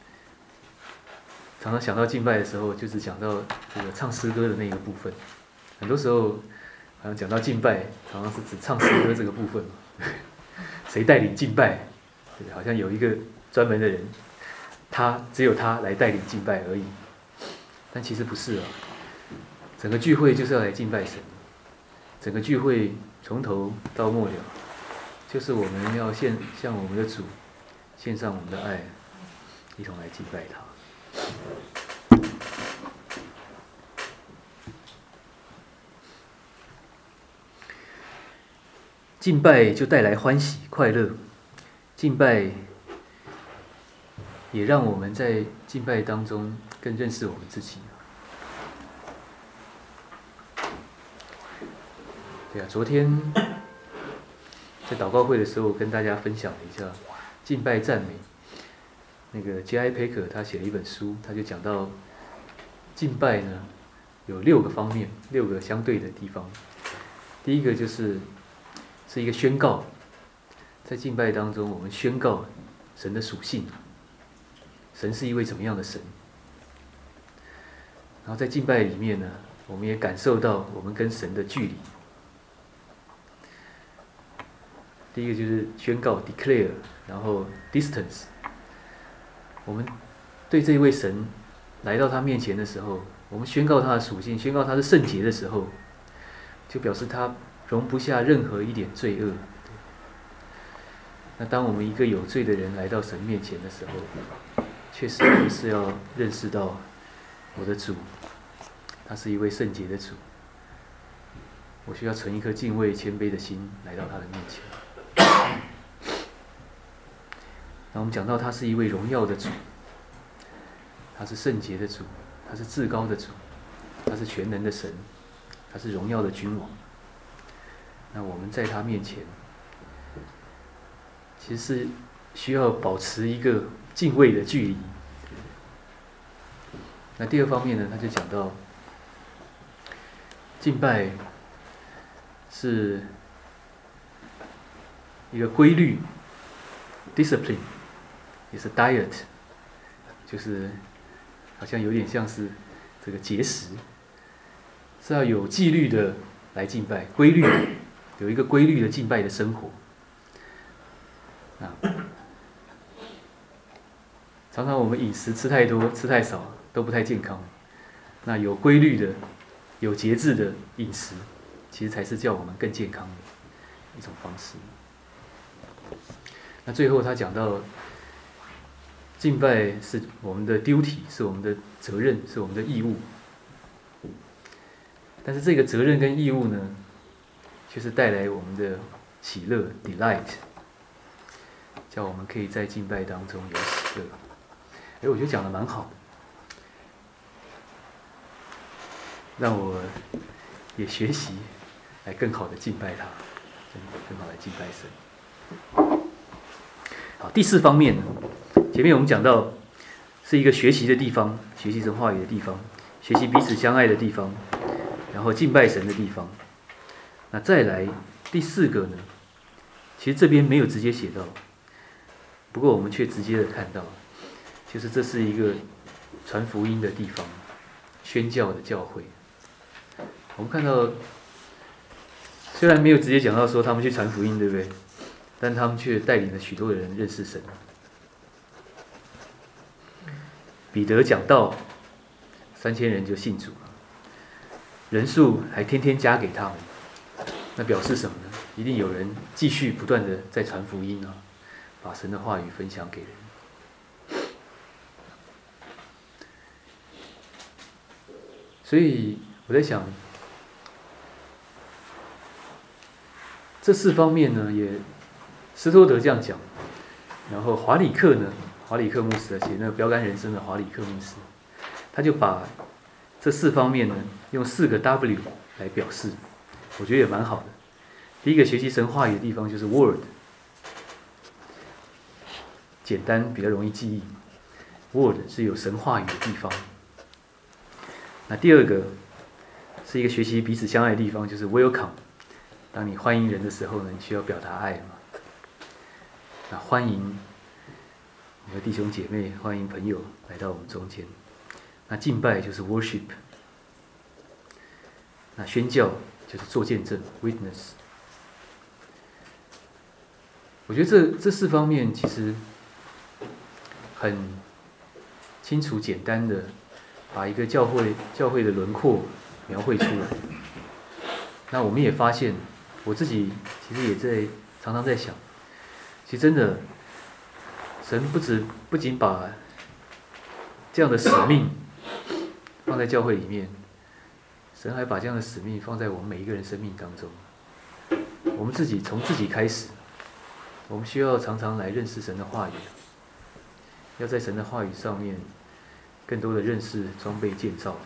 常常想到敬拜的时候，就只讲到这个唱诗歌的那个部分。很多时候，好像讲到敬拜，常常是只唱诗歌这个部分嘛。谁带领敬拜？对，好像有一个专门的人，只有他来带领敬拜而已。但其实不是啊，整个聚会就是要来敬拜神。整个聚会从头到末了，就是我们要向我们的主献上我们的爱，一同来敬拜他。敬拜就带来欢喜快乐，敬拜也让我们在敬拜当中更认识我们自己。对啊，昨天在祷告会的时候跟大家分享了一下敬拜赞美。那个 J.I. Packer 他写了一本书，他就讲到敬拜呢有6个方面，6个相对的地方。第一个是一个宣告，在敬拜当中我们宣告神的属性，神是一位怎么样的神。然后在敬拜里面呢，我们也感受到我们跟神的距离。第一个就是宣告 declare， 然后 distance。我们对这一位神来到他面前的时候，我们宣告他的属性，宣告他是圣洁的时候，就表示他容不下任何一点罪恶。那当我们一个有罪的人来到神面前的时候，确实我们是要认识到我的主，他是一位圣洁的主。我需要存一颗敬畏谦卑的心来到他的面前。那我们讲到他是一位荣耀的主，他是圣洁的主，他是至高的主，他是全能的神，他是荣耀的君王。那我们在他面前，其实是需要保持一个敬畏的距离。那第二方面呢，他就讲到敬拜是一个规律 discipline， 也是 diet， 就是好像有点像是这个节食，是要有纪律的来敬拜，规律的，有一个规律的敬拜的生活。常常我们饮食吃太多吃太少都不太健康，那有规律的有节制的饮食，其实才是叫我们更健康的一种方式。那最后他讲到敬拜是我们的 duty， 是我们的责任，是我们的义务。但是这个责任跟义务呢，却是带来我们的喜乐 delight， 叫我们可以在敬拜当中有喜乐。我觉得讲得蛮好的，让我也学习来更好的敬拜他，更好来敬拜神。好，第4方面呢，前面我们讲到是一个学习的地方，学习神话语的地方，学习彼此相爱的地方，然后敬拜神的地方。那再来第4个呢，其实这边没有直接写到，不过我们却直接的看到，就是这是一个传福音的地方，宣教的教会。我们看到，虽然没有直接讲到说他们去传福音，对不对？但他们却带领了许多的人认识神。彼得讲道，3000人就信主了，人数还天天加给他们。那表示什么呢？一定有人继续不断的在传福音啊，把神的话语分享给人。所以我在想，这4方面呢，也斯托德这样讲，然后华里克呢，华里克牧师写那个标杆人生的华里克牧师，他就把这4方面呢，用4个 W 来表示，我觉得也蛮好的。第一个学习神话语的地方就是 Word， 简单比较容易记忆 ，Word 是有神话语的地方。那第2个是一个学习彼此相爱的地方，就是 Welcome。当你欢迎人的时候呢，你需要表达爱嘛。那欢迎我们的弟兄姐妹，欢迎朋友来到我们中间。那敬拜就是 Worship。那宣教就是做见证 Witness。我觉得这4方面其实很清楚简单的把一个教会的轮廓描绘出来。那我们也发现，我自己其实也常常在想，其实真的神不仅把这样的使命放在教会里面，神还把这样的使命放在我们每一个人生命当中。我们从自己开始，我们需要常常来认识神的话语，要在神的话语上面更多的认识、装备、建造。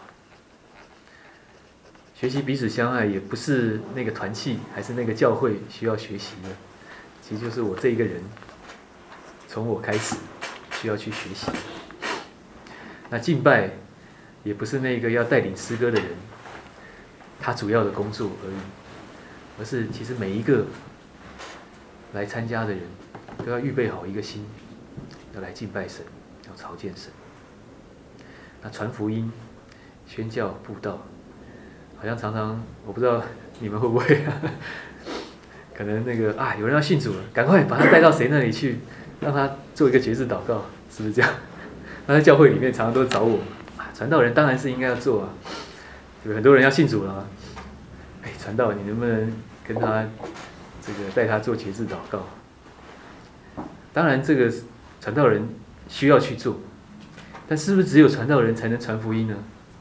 学习彼此相爱，也不是那个团契，还是那个教会需要学习的，其实就是我这一个人，从我开始需要去学习。那敬拜，也不是那个要带领诗歌的人，他主要的工作而已，而是其实每一个来参加的人，都要预备好一个心，要来敬拜神，要朝见神。那传福音、宣教、布道，好像常常我不知道你们会不会可能有人要信主了，赶快把他带到谁那里去，让他做一个节制祷告，是不是这样？那在教会里面常常都找我，传道人当然是应该要做啊，有很多人要信主了啊，传道你能不能跟他带他做节制祷告？当然这个传道人需要去做，但是不是只有传道人才能传福音呢？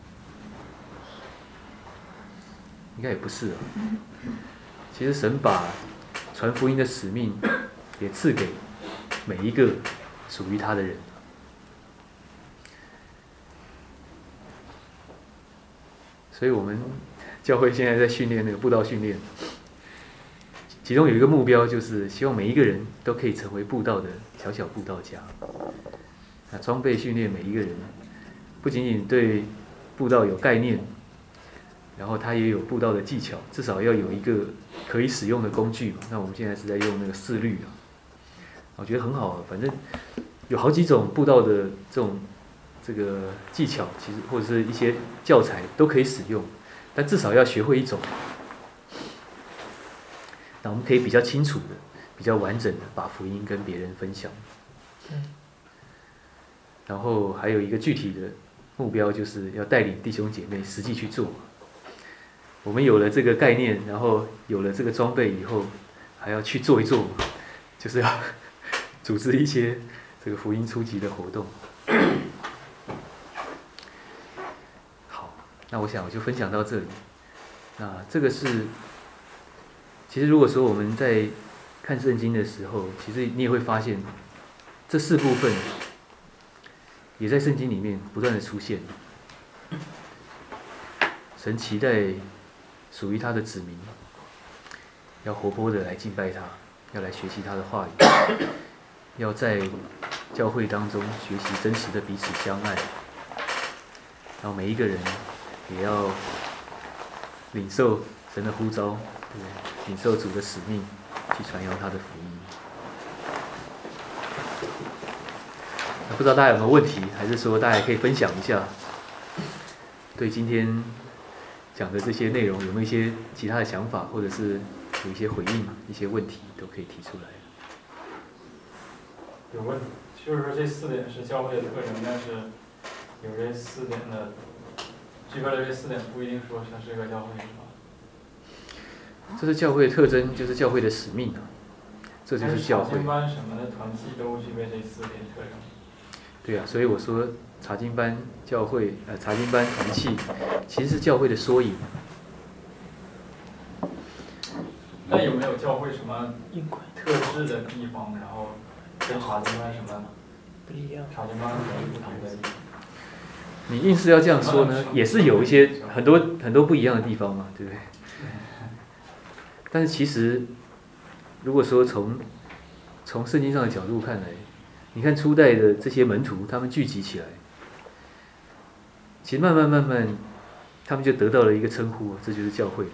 应该也不是啊。其实神把传福音的使命也赐给每一个属于他的人。所以我们教会现在在训练那个布道训练，其中有一个目标就是希望每一个人都可以成为布道的小布道家。那装备训练每一个人，不仅仅对布道有概念，然后他也有布道的技巧，至少要有一个可以使用的工具嘛。那我们现在是在用那个4律啊，我觉得很好啊。反正有好几种布道的这个技巧，其实或者是一些教材都可以使用，但至少要学会一种。那我们可以比较清楚的、比较完整的把福音跟别人分享。然后还有一个具体的目标，就是要带领弟兄姐妹实际去做。我们有了这个概念，然后有了这个装备以后，还要去做一做，就是要组织一些这个福音初级的活动。好，那我想我就分享到这里。那这个是，其实如果说我们在看圣经的时候，其实你也会发现，这4部分也在圣经里面不断的出现。神期待属于他的子民要活泼的来敬拜他，要来学习他的话语，要在教会当中学习真实的彼此相爱，然后每一个人也要领受神的呼召，领受主的使命，去传扬他的福音。不知道大家有没有问题，还是说大家也可以分享一下，对今天讲的这些内容有没有一些其他的想法，或者是有一些回应、一些问题都可以提出来。 有问题，就是说这4点是教会的特征，但是有这4点的，具备了这4点不一定说它是一个教会，是吧？ 这是教会的特征，就是教会的使命啊，这就是教会。 查经班什么的团契都具备这4点特征。 对啊，所以我说查经班、教会、查经班团契，其实是教会的缩影。 那有没有教会什么特质的地方，然后跟查经班什么不一样？ 查经班和不同的地方？ 你硬是要这样说呢，也是有一些很多不一样的地方嘛，对不对？但是其实，如果说从圣经上的角度看来，你看初代的这些门徒，他们聚集起来，其实慢慢，他们就得到了一个称呼，这就是教会。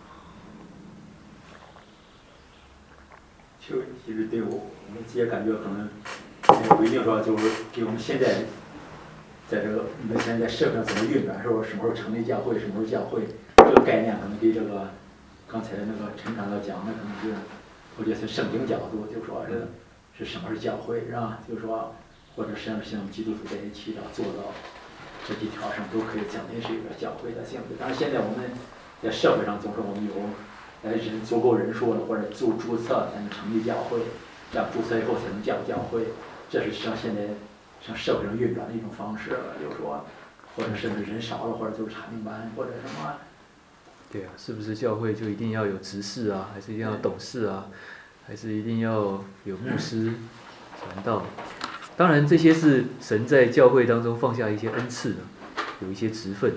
其实对我们自己感觉可能不一定说就是给我们现在在这个我们现在社会上怎么运转，说什么时候成立教会，什么时候教会，这个概念可能比这个刚才那个陈长老讲的可能是，我觉得从圣经角度就说是什么是教会是吧？就是说或者像基督徒在一起做到这几条上都可以讲的是一个教会的性质。当然现在我们在社会上总说我们有人足够人数了，或者注册才能成立教会，要注册以后才能叫教会，这是像现在像社会上运转的一种方式了，就是说，或者甚至人少了，或者就是查经班或者什么。 对啊，是不是教会就一定要有执事啊，还是一定要有董事啊，还是一定要有牧师传道？当然，这些是神在教会当中放下一些恩赐，有一些职分。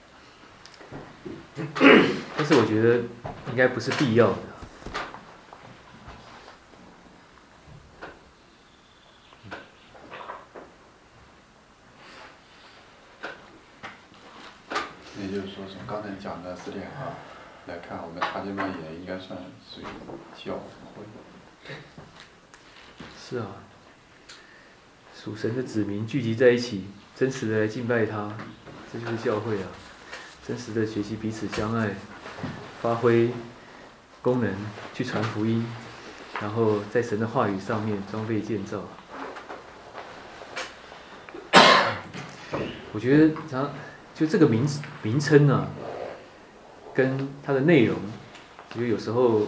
但是我觉得应该不是必要的。 也就是说，从刚才讲的4点来看，我们查经班也应该算属于教会。 是啊，属神的子民聚集在一起，真实的来敬拜他，这就是教会啊。真实的学习彼此相爱，发挥功能去传福音，然后在神的话语上面装备建造。我觉得就这个名称啊，跟它的内容，我觉得有时候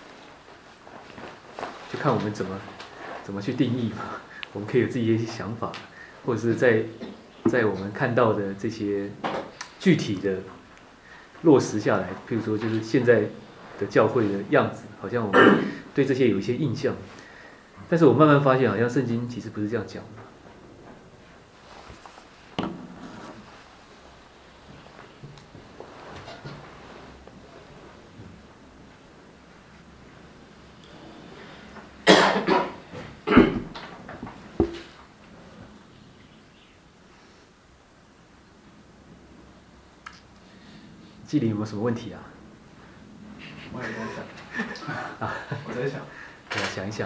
就看我们怎么去定义嘛。我们可以有自己的一些想法，或者是在我们看到的这些具体的落实下来，譬如说就是现在的教会的样子，好像我们对这些有一些印象，但是我慢慢发现，好像圣经其实不是这样讲的。季林有没有什么问题啊？ 我也在想。我在想。 对，想一想。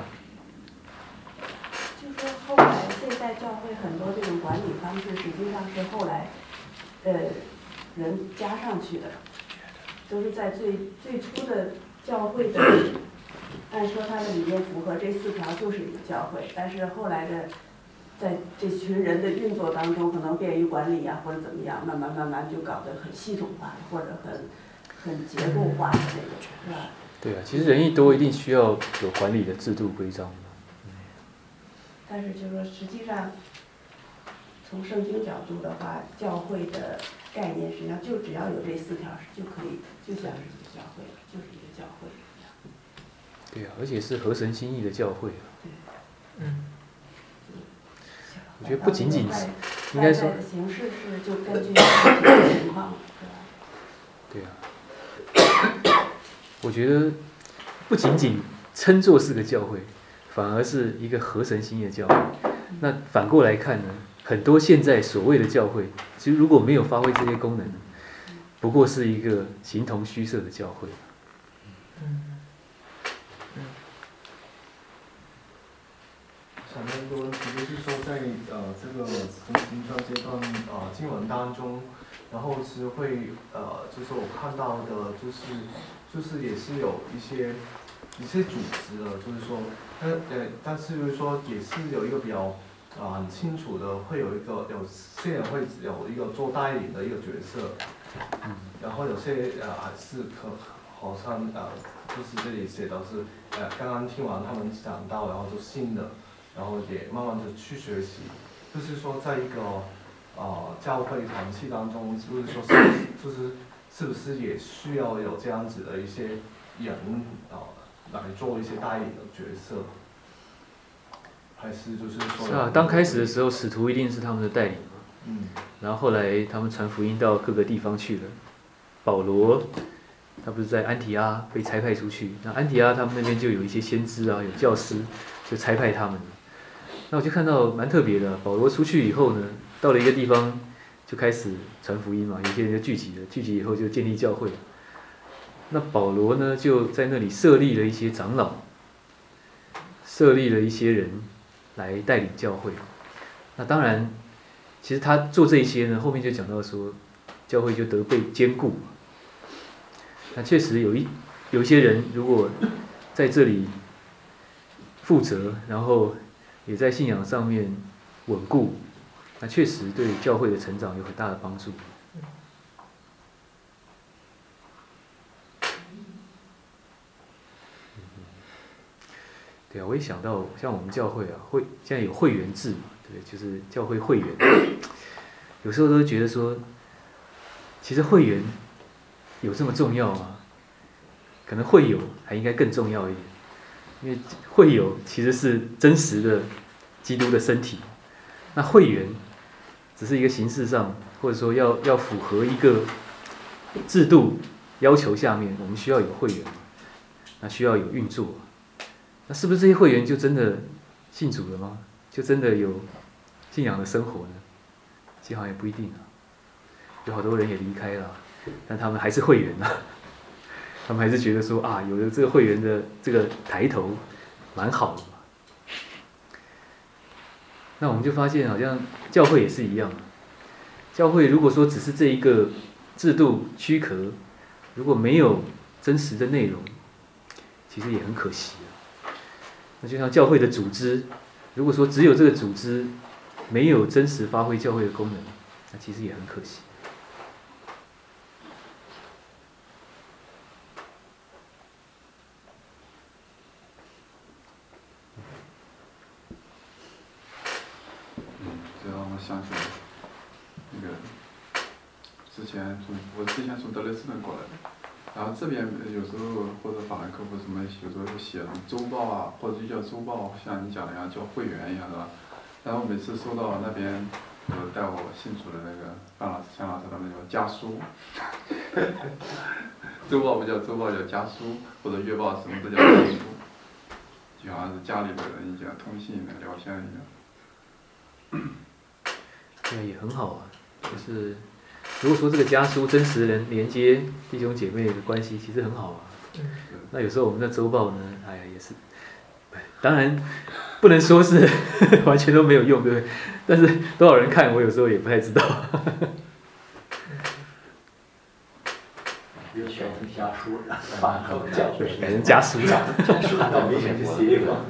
就说后来现在教会很多这种管理方式，实际上是后来人加上去的，都是在最初的教会的，按说它的理念符合这4条就是一个教会，但是后来的在这群人的运作当中，可能便于管理啊，或者怎么样，慢慢就搞得很系统化，或者很结构化的那种，是吧？ 对啊，其实人一多，一定需要有管理的制度规章。 但是就是说，实际上从圣经角度的话，教会的概念实际上就只要有这4条就可以，就像是一个教会了，就是一个教会一样。 对啊，而且是合神心意的教会啊。 对。 我觉得不仅仅是，应该说。 外在的形式是就根据情况，是吧？ 对啊。我觉得不仅仅称作是个教会，反而是一个合神心意的教会。 那反过来看呢，很多现在所谓的教会，其实如果没有发挥这些功能，不过是一个形同虚设的教会。 想问一个问题，就是说在这个从行传这段经文当中，然后是会就是我看到的，就是也是有一些组织的，就是说，但是就是说也是有一个比较很清楚的，会有些人会有一个做带领的一个角色，然后有些还是好像就是这里写的是刚刚听完他们讲到，然后就信的。然后也慢慢的去学习，就是说在一个教会团契当中，就是说是不是也需要有这样子的一些人来做一些带领的角色，还是就是说？ 是啊，刚开始的时候，使徒一定是他们的带领嘛。然后后来他们传福音到各个地方去了。保罗，他不是在安提阿被差派出去，那安提阿他们那边就有一些先知啊，有教师，就差派他们。那我就看到蛮特别的，保罗出去以后呢，到了一个地方就开始传福音嘛，有些人就聚集了，聚集以后就建立教会。那保罗呢就在那里设立了一些长老，设立了一些人来带领教会。那当然，其实他做这些呢，后面就讲到说，教会就得被坚固。那确实有一些人如果在这里负责，然后也在信仰上面稳固，那确实对教会的成长有很大的帮助。对啊，我也想到，像我们教会啊，现在有会员制嘛，对，就是教会会员。有时候都觉得说，其实会员有这么重要吗？可能会友还应该更重要一点。因为会友其实是真实的基督的身体，那会员只是一个形式上，或者说要符合一个制度要求下面，我们需要有会员，那需要有运作，那是不是这些会员就真的信主了吗？就真的有信仰的生活呢？其实好像也不一定啊，有好多人也离开了，但他们还是会员啊。他们还是觉得说啊，有了这个会员的这个抬头，蛮好的嘛。那我们就发现，好像教会也是一样。教会如果说只是这一个制度躯壳，如果没有真实的内容，其实也很可惜啊。那就像教会的组织，如果说只有这个组织没有真实发挥教会的功能，那其实也很可惜。 想起来，那个我之前从德累斯顿过来的，然后这边有时候或者法兰克福什么，有时候就写什么周报啊，或者就叫周报，像你讲的一样叫会员一样的吧。然后每次收到那边带我信主的那个范老师、向老师他们叫家书，周报不叫周报，叫家书，或者月报什么都叫家书，就好像是家里的人讲通信的聊天一样。 对，也很好啊。就是如果说这个家书真实能连接弟兄姐妹的关系，其实很好啊。那有时候我们的周报呢，哎呀也是，当然不能说是完全都没有用，对不对？但是多少人看，我有时候也不太知道。 别选成家书，把改成家书了。 看到没选就写一个。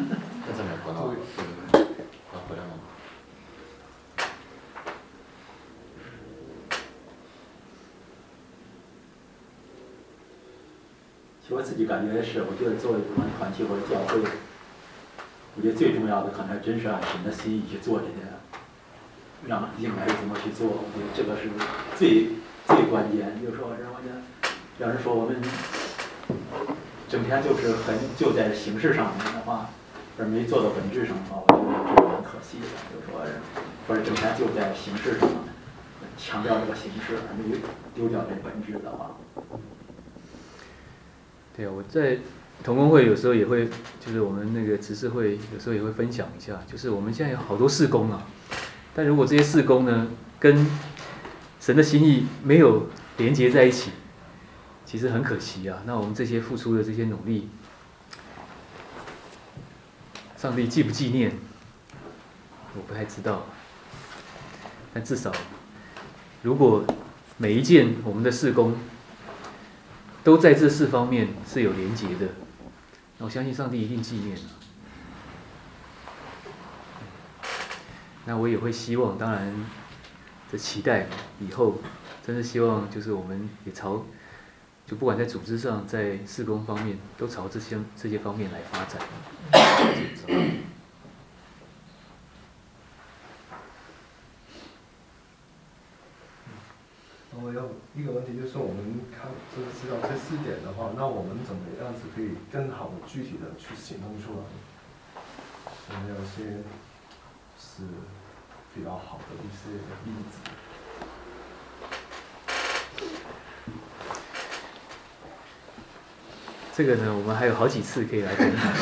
其实我自己感觉是，我觉得作为我们团体或者教会，我觉得最重要的可能真是按神的心意去做这些，让应该怎么去做，我觉得这个是最关键。就是说，要是说我们整天就在形式上面的话，而没做到本质上的话，我觉得这是很可惜的。就是说，或者整天就在形式上强调这个形式，而没丢掉这本质的话。 对啊，我在同工会有时候也会，就是我们那个执事会有时候也会分享一下，就是我们现在有好多事工啊，但如果这些事工呢跟神的心意没有连结在一起，其实很可惜啊。那我们这些付出的这些努力，上帝纪不纪念，我不太知道。但至少，如果每一件我们的事工都在这4方面是有连结的，那我相信上帝一定纪念了。那我也会希望，当然的期待以后，真的希望就是我们也朝，就不管在组织上，在事工方面，都朝这些方面来发展。 然后要一个问题就是我们看就是知道这4点的话，那我们怎么样子可以更好的具体的去行动出来？有没有一些是比较好的一些例子？ 这个呢，我们还有好几次可以来分享。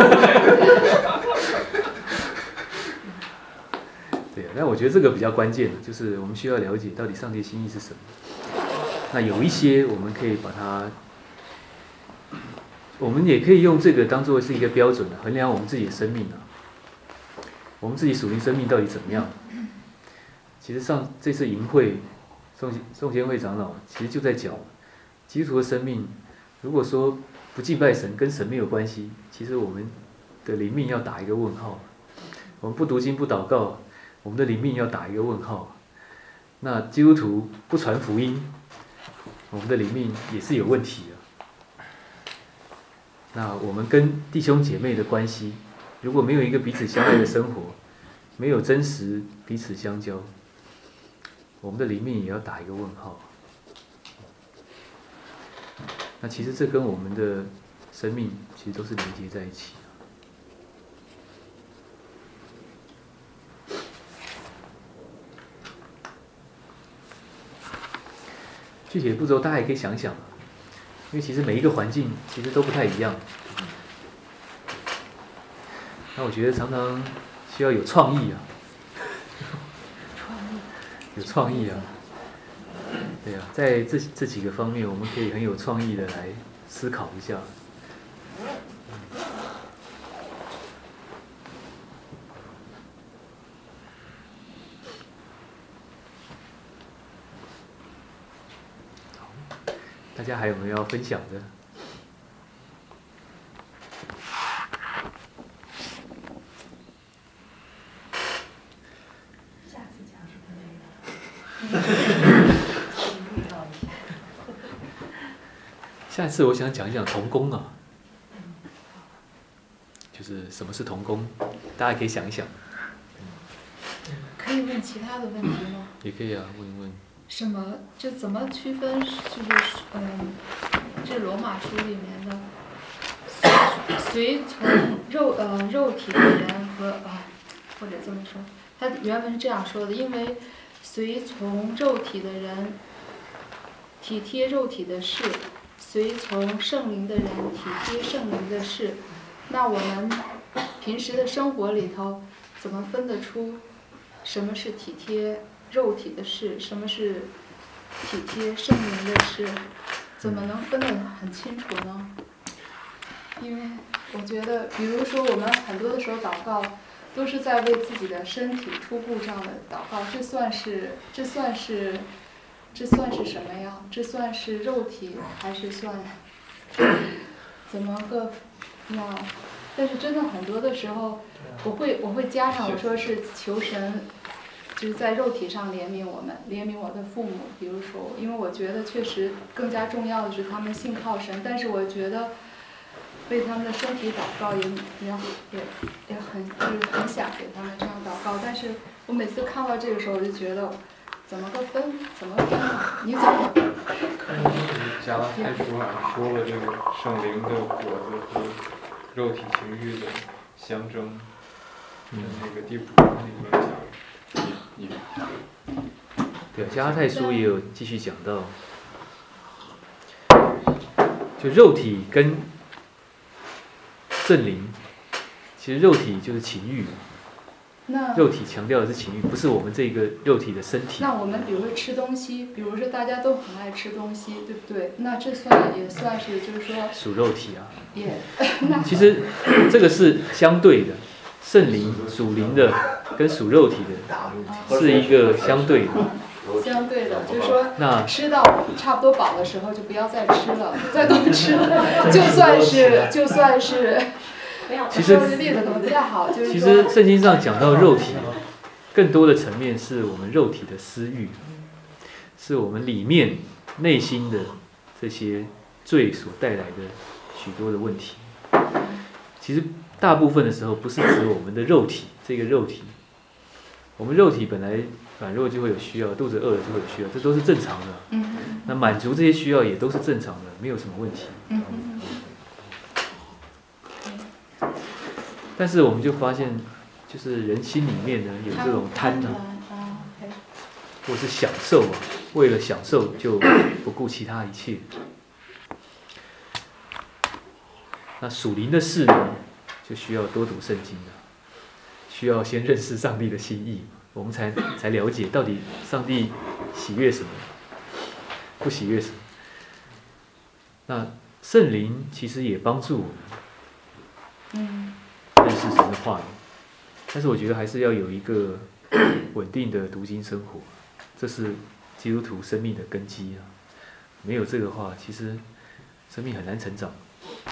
对啊，但我觉得这个比较关键，就是我们需要了解到底上帝的心意是什么。那有一些我们可以把它，我们也可以用这个当作是一个标准的衡量我们自己的生命啊。我们自己属灵生命到底怎么样？其实这次营会，宋贤惠长老其实就在讲，基督徒的生命，如果说不敬拜神，跟神没有关系，其实我们的灵命要打一个问号。我们不读经不祷告，我们的灵命要打一个问号。那基督徒不传福音，我们的灵命也是有问题的。那我们跟弟兄姐妹的关系，如果没有一个彼此相爱的生活，没有真实彼此相交，我们的灵命也要打一个问号。那其实这跟我们的生命其实都是连接在一起的。具体的步骤大家也可以想想，因为其实每一个环境其实都不太一样。那我觉得常常需要有创意啊，有创意啊。对啊，在这几个方面，我们可以很有创意的来思考一下。大家还有没有要分享的？ 下次讲什么内容？ 下次我想讲一讲同工啊，就是什么是同工，大家可以想一想。 可以问其他的问题吗？ 也可以啊，问一问。 什么？就怎么区分？就是这罗马书里面的随从肉体的人和或者这么说，他原文是这样说的：因为随从肉体的人体贴肉体的事，随从圣灵的人体贴圣灵的事。那我们平时的生活里头，怎么分得出什么是体贴肉体的事，什么是体贴圣灵的事？怎么能分得很清楚呢？因为我觉得，比如说我们很多的时候祷告，都是在为自己的身体初步这样的祷告，这算是什么呀？这算是肉体还是算怎么个样？但是真的很多的时候，我会加上我说是求神，就是在肉体上怜悯我们，怜悯我的父母。比如说，因为我觉得确实更加重要的是他们信靠神，但是我觉得为他们的身体祷告也很就是很想给他们这样祷告。但是我每次看到这个时候，我就觉得怎么分啊？你怎么？ 加拉太书上说了这个圣灵的果子和肉体情欲的相争，那个第5章里面讲。 对，加拉太书也有继续讲到，就肉体跟圣灵，其实肉体就是情欲， 那肉体强调的是情欲，不是我们这个肉体的身体。 那我们比如说吃东西，比如说大家都很爱吃东西，对不对？那这也算是就是说属肉体啊。 也其实这个是相对的，圣灵属灵的跟属肉体的是一个相对的。 相对的，就是说那吃到差不多饱的时候就不要再吃了，再多吃了，就算是， 其实说的例子可能不太好，就是说其实圣经上讲到肉体，更多的层面是我们肉体的私欲，是我们里面内心的这些罪所带来的许多的问题。其实大部分的时候不是指我们的肉体，这个肉体，我们肉体本来软弱就会有需要，肚子饿了就会有需要，这都是正常的。那满足这些需要也都是正常的，没有什么问题。但是我们就发现，就是人心里面呢有这种贪呢，或是享受啊，为了享受就不顾其他一切。那属灵的事呢，就需要多读圣经了，需要先认识上帝的心意，我们才了解到底上帝喜悦什么，不喜悦什么。那圣灵其实也帮助我们认识神的话语，但是我觉得还是要有一个稳定的读经生活，这是基督徒生命的根基啊。没有这个的话，其实生命很难成长。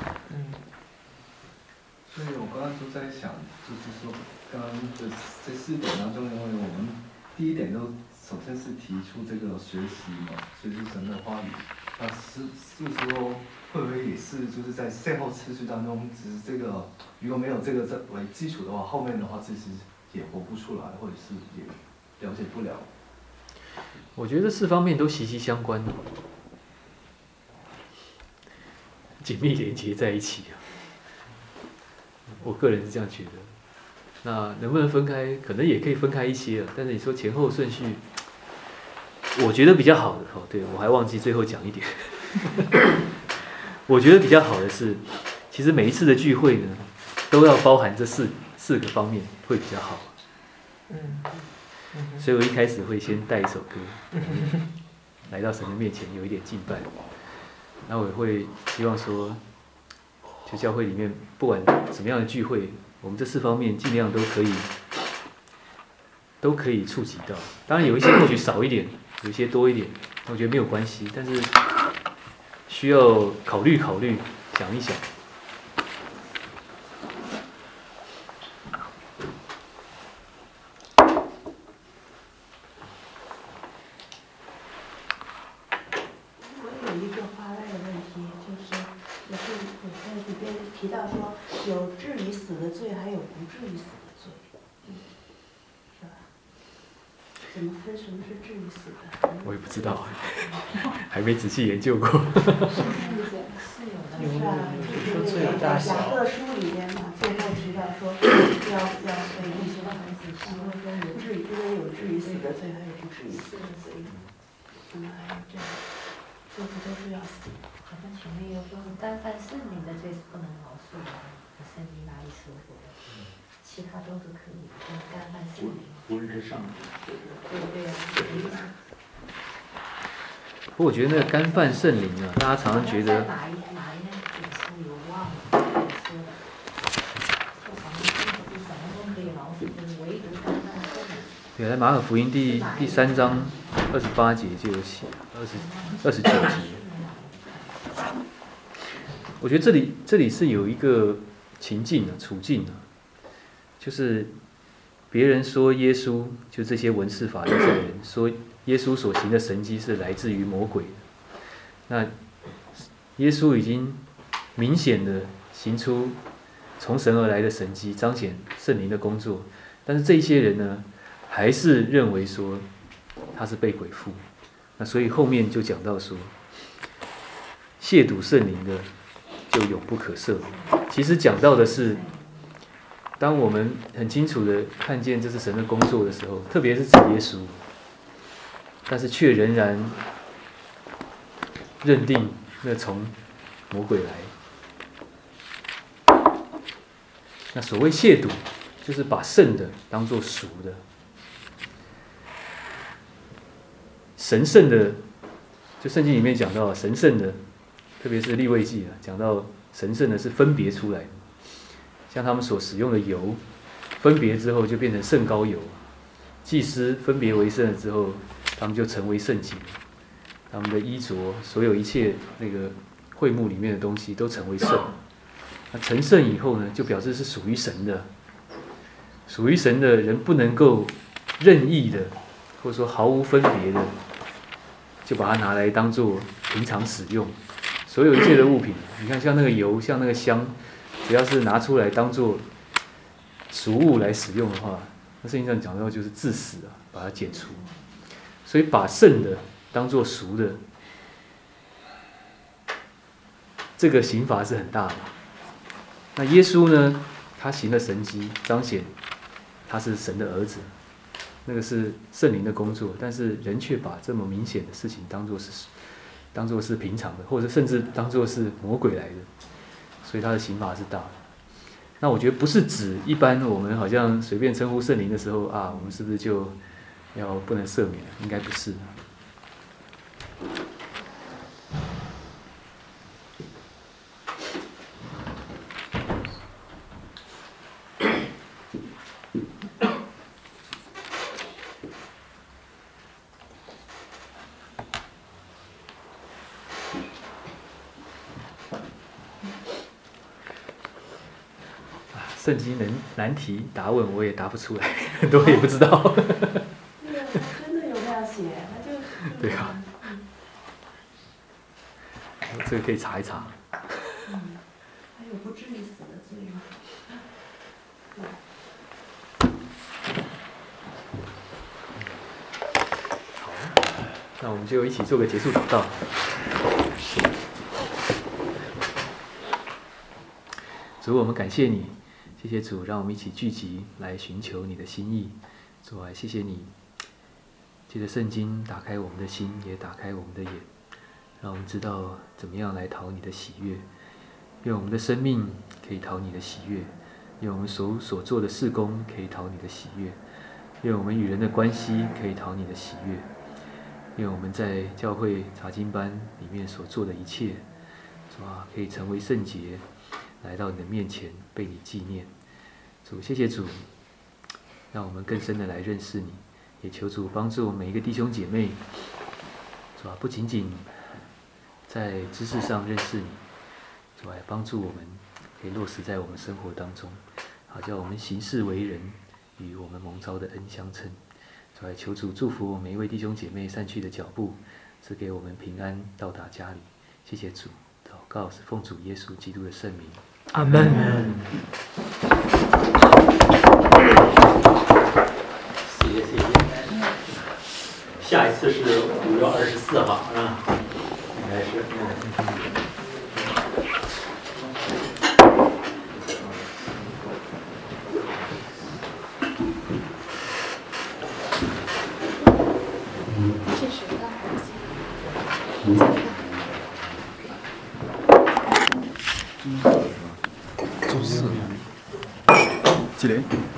所以我刚刚就在想，就是说，刚刚的这4点当中，因为我们第一点都首先是提出这个学习嘛，学习神的话语。那是时候会不会也是就是在先后次序当中，只是这个如果没有这个为基础的话，后面的话其实也活不出来，或者是也了解不了。 我觉得4方面都息息相关的，紧密连接在一起啊。我个人是这样觉得。那能不能分开？可能也可以分开一些了。但是你说前后顺序，我觉得比较好的哦。对，我还忘记最后讲一点。我觉得比较好的是，其实每一次的聚会呢，都要包含这四个方面，会比较好。所以我一开始会先带一首歌，来到神的面前，有一点敬拜。然后我会希望说，就教会里面不管什么样的聚会，我们这4方面尽量都可以触及到。当然有一些或许少一点，有一些多一点，我觉得没有关系，但是需要考虑，想一想。 提到说有至于死的罪，还有不至于死的罪，是吧？怎么分什么是至于死的？ 我也不知道，还没仔细研究过。 是啊，就是雅各书里面嘛，最后提到说要那些说有至于，因为有至于死的罪，还有不至于死的罪，怎么还有这样？最后都是要死。 好像前面有说单犯圣灵的罪是不能饶恕的，圣经哪里说过的？其他都是可以，单犯圣灵。 无人之上。 对啊， 不过我觉得那个干犯圣灵啊，大家常常觉得。 哪一那卷书有忘了说的？就好像是什么都可以饶恕，就是唯独单犯圣灵。 对，在马可福音第3章28节就有写，29节。我觉得这里是有一个情境啊，处境啊，就是别人说耶稣，就这些文士法利赛人说耶稣所行的神迹是来自于魔鬼的。那耶稣已经明显的行出从神而来的神迹，彰显圣灵的工作，但是这一些人呢，还是认为说他是被鬼附。那所以后面就讲到说，亵渎圣灵的就永不可赦。其实讲到的是，当我们很清楚的看见这是神的工作的时候，特别是指耶稣，但是却仍然认定那从魔鬼来， 那所谓亵渎，就是把圣的当作俗的，神圣的，就圣经里面讲到神圣的，特别是利未记讲到神圣的是分别出来的，像他们所使用的油，分别之后就变成圣膏油，祭司分别为圣了之后，他们就成为圣洁，他们的衣着，所有一切那个会幕里面的东西都成为圣。那成圣以后呢，就表示是属于神的，属于神的人不能够任意的，或者说毫无分别的，就把它拿来当做平常使用。所有一切的物品，你看像那个油，像那个香，只要是拿出来当做俗物来使用的话，那圣经上讲到就是治死啊，把它剪除。所以把圣的当做俗的，这个刑罚是很大的。那耶稣呢，他行了神迹，彰显他是神的儿子，那个是圣灵的工作，但是人却把这么明显的事情当作是平常的，或者甚至当作是魔鬼来的，所以他的刑罚是大的。那我觉得不是指一般我们好像随便称呼圣灵的时候啊，我们是不是就要不能赦免？应该不是。圣经难题答问我也答不出来，很多也不知道。 那个真的有这样写，他就对啊，这个可以查一查。 还有不至于死的罪吗？ 好，那我们就一起做个结束祷告。主，我们感谢你。谢谢主，让我们一起聚集来寻求你的心意。主啊，谢谢你，借着圣经打开我们的心，也打开我们的眼，让我们知道怎么样来讨你的喜悦。愿我们的生命可以讨你的喜悦，愿我们所做的事工可以讨你的喜悦，愿我们与人的关系可以讨你的喜悦，愿我们在教会查经班里面所做的一切，主啊，可以成为圣洁，来到你的面前被你纪念。主，谢谢主，让我们更深的来认识你，也求主帮助我们每一个弟兄姐妹，主啊，不仅仅在知识上认识你，主啊，也帮助我们可以落实在我们生活当中，好叫我们行事为人与我们蒙召的恩相称。主啊，求主祝福我们每一位弟兄姐妹散去的脚步，赐给我们平安到达家里。谢谢主，祷告是奉主耶稣基督的圣名。 阿门。 谢谢。下一次是5月24号啊，应该是。 这是谁的周四，几点？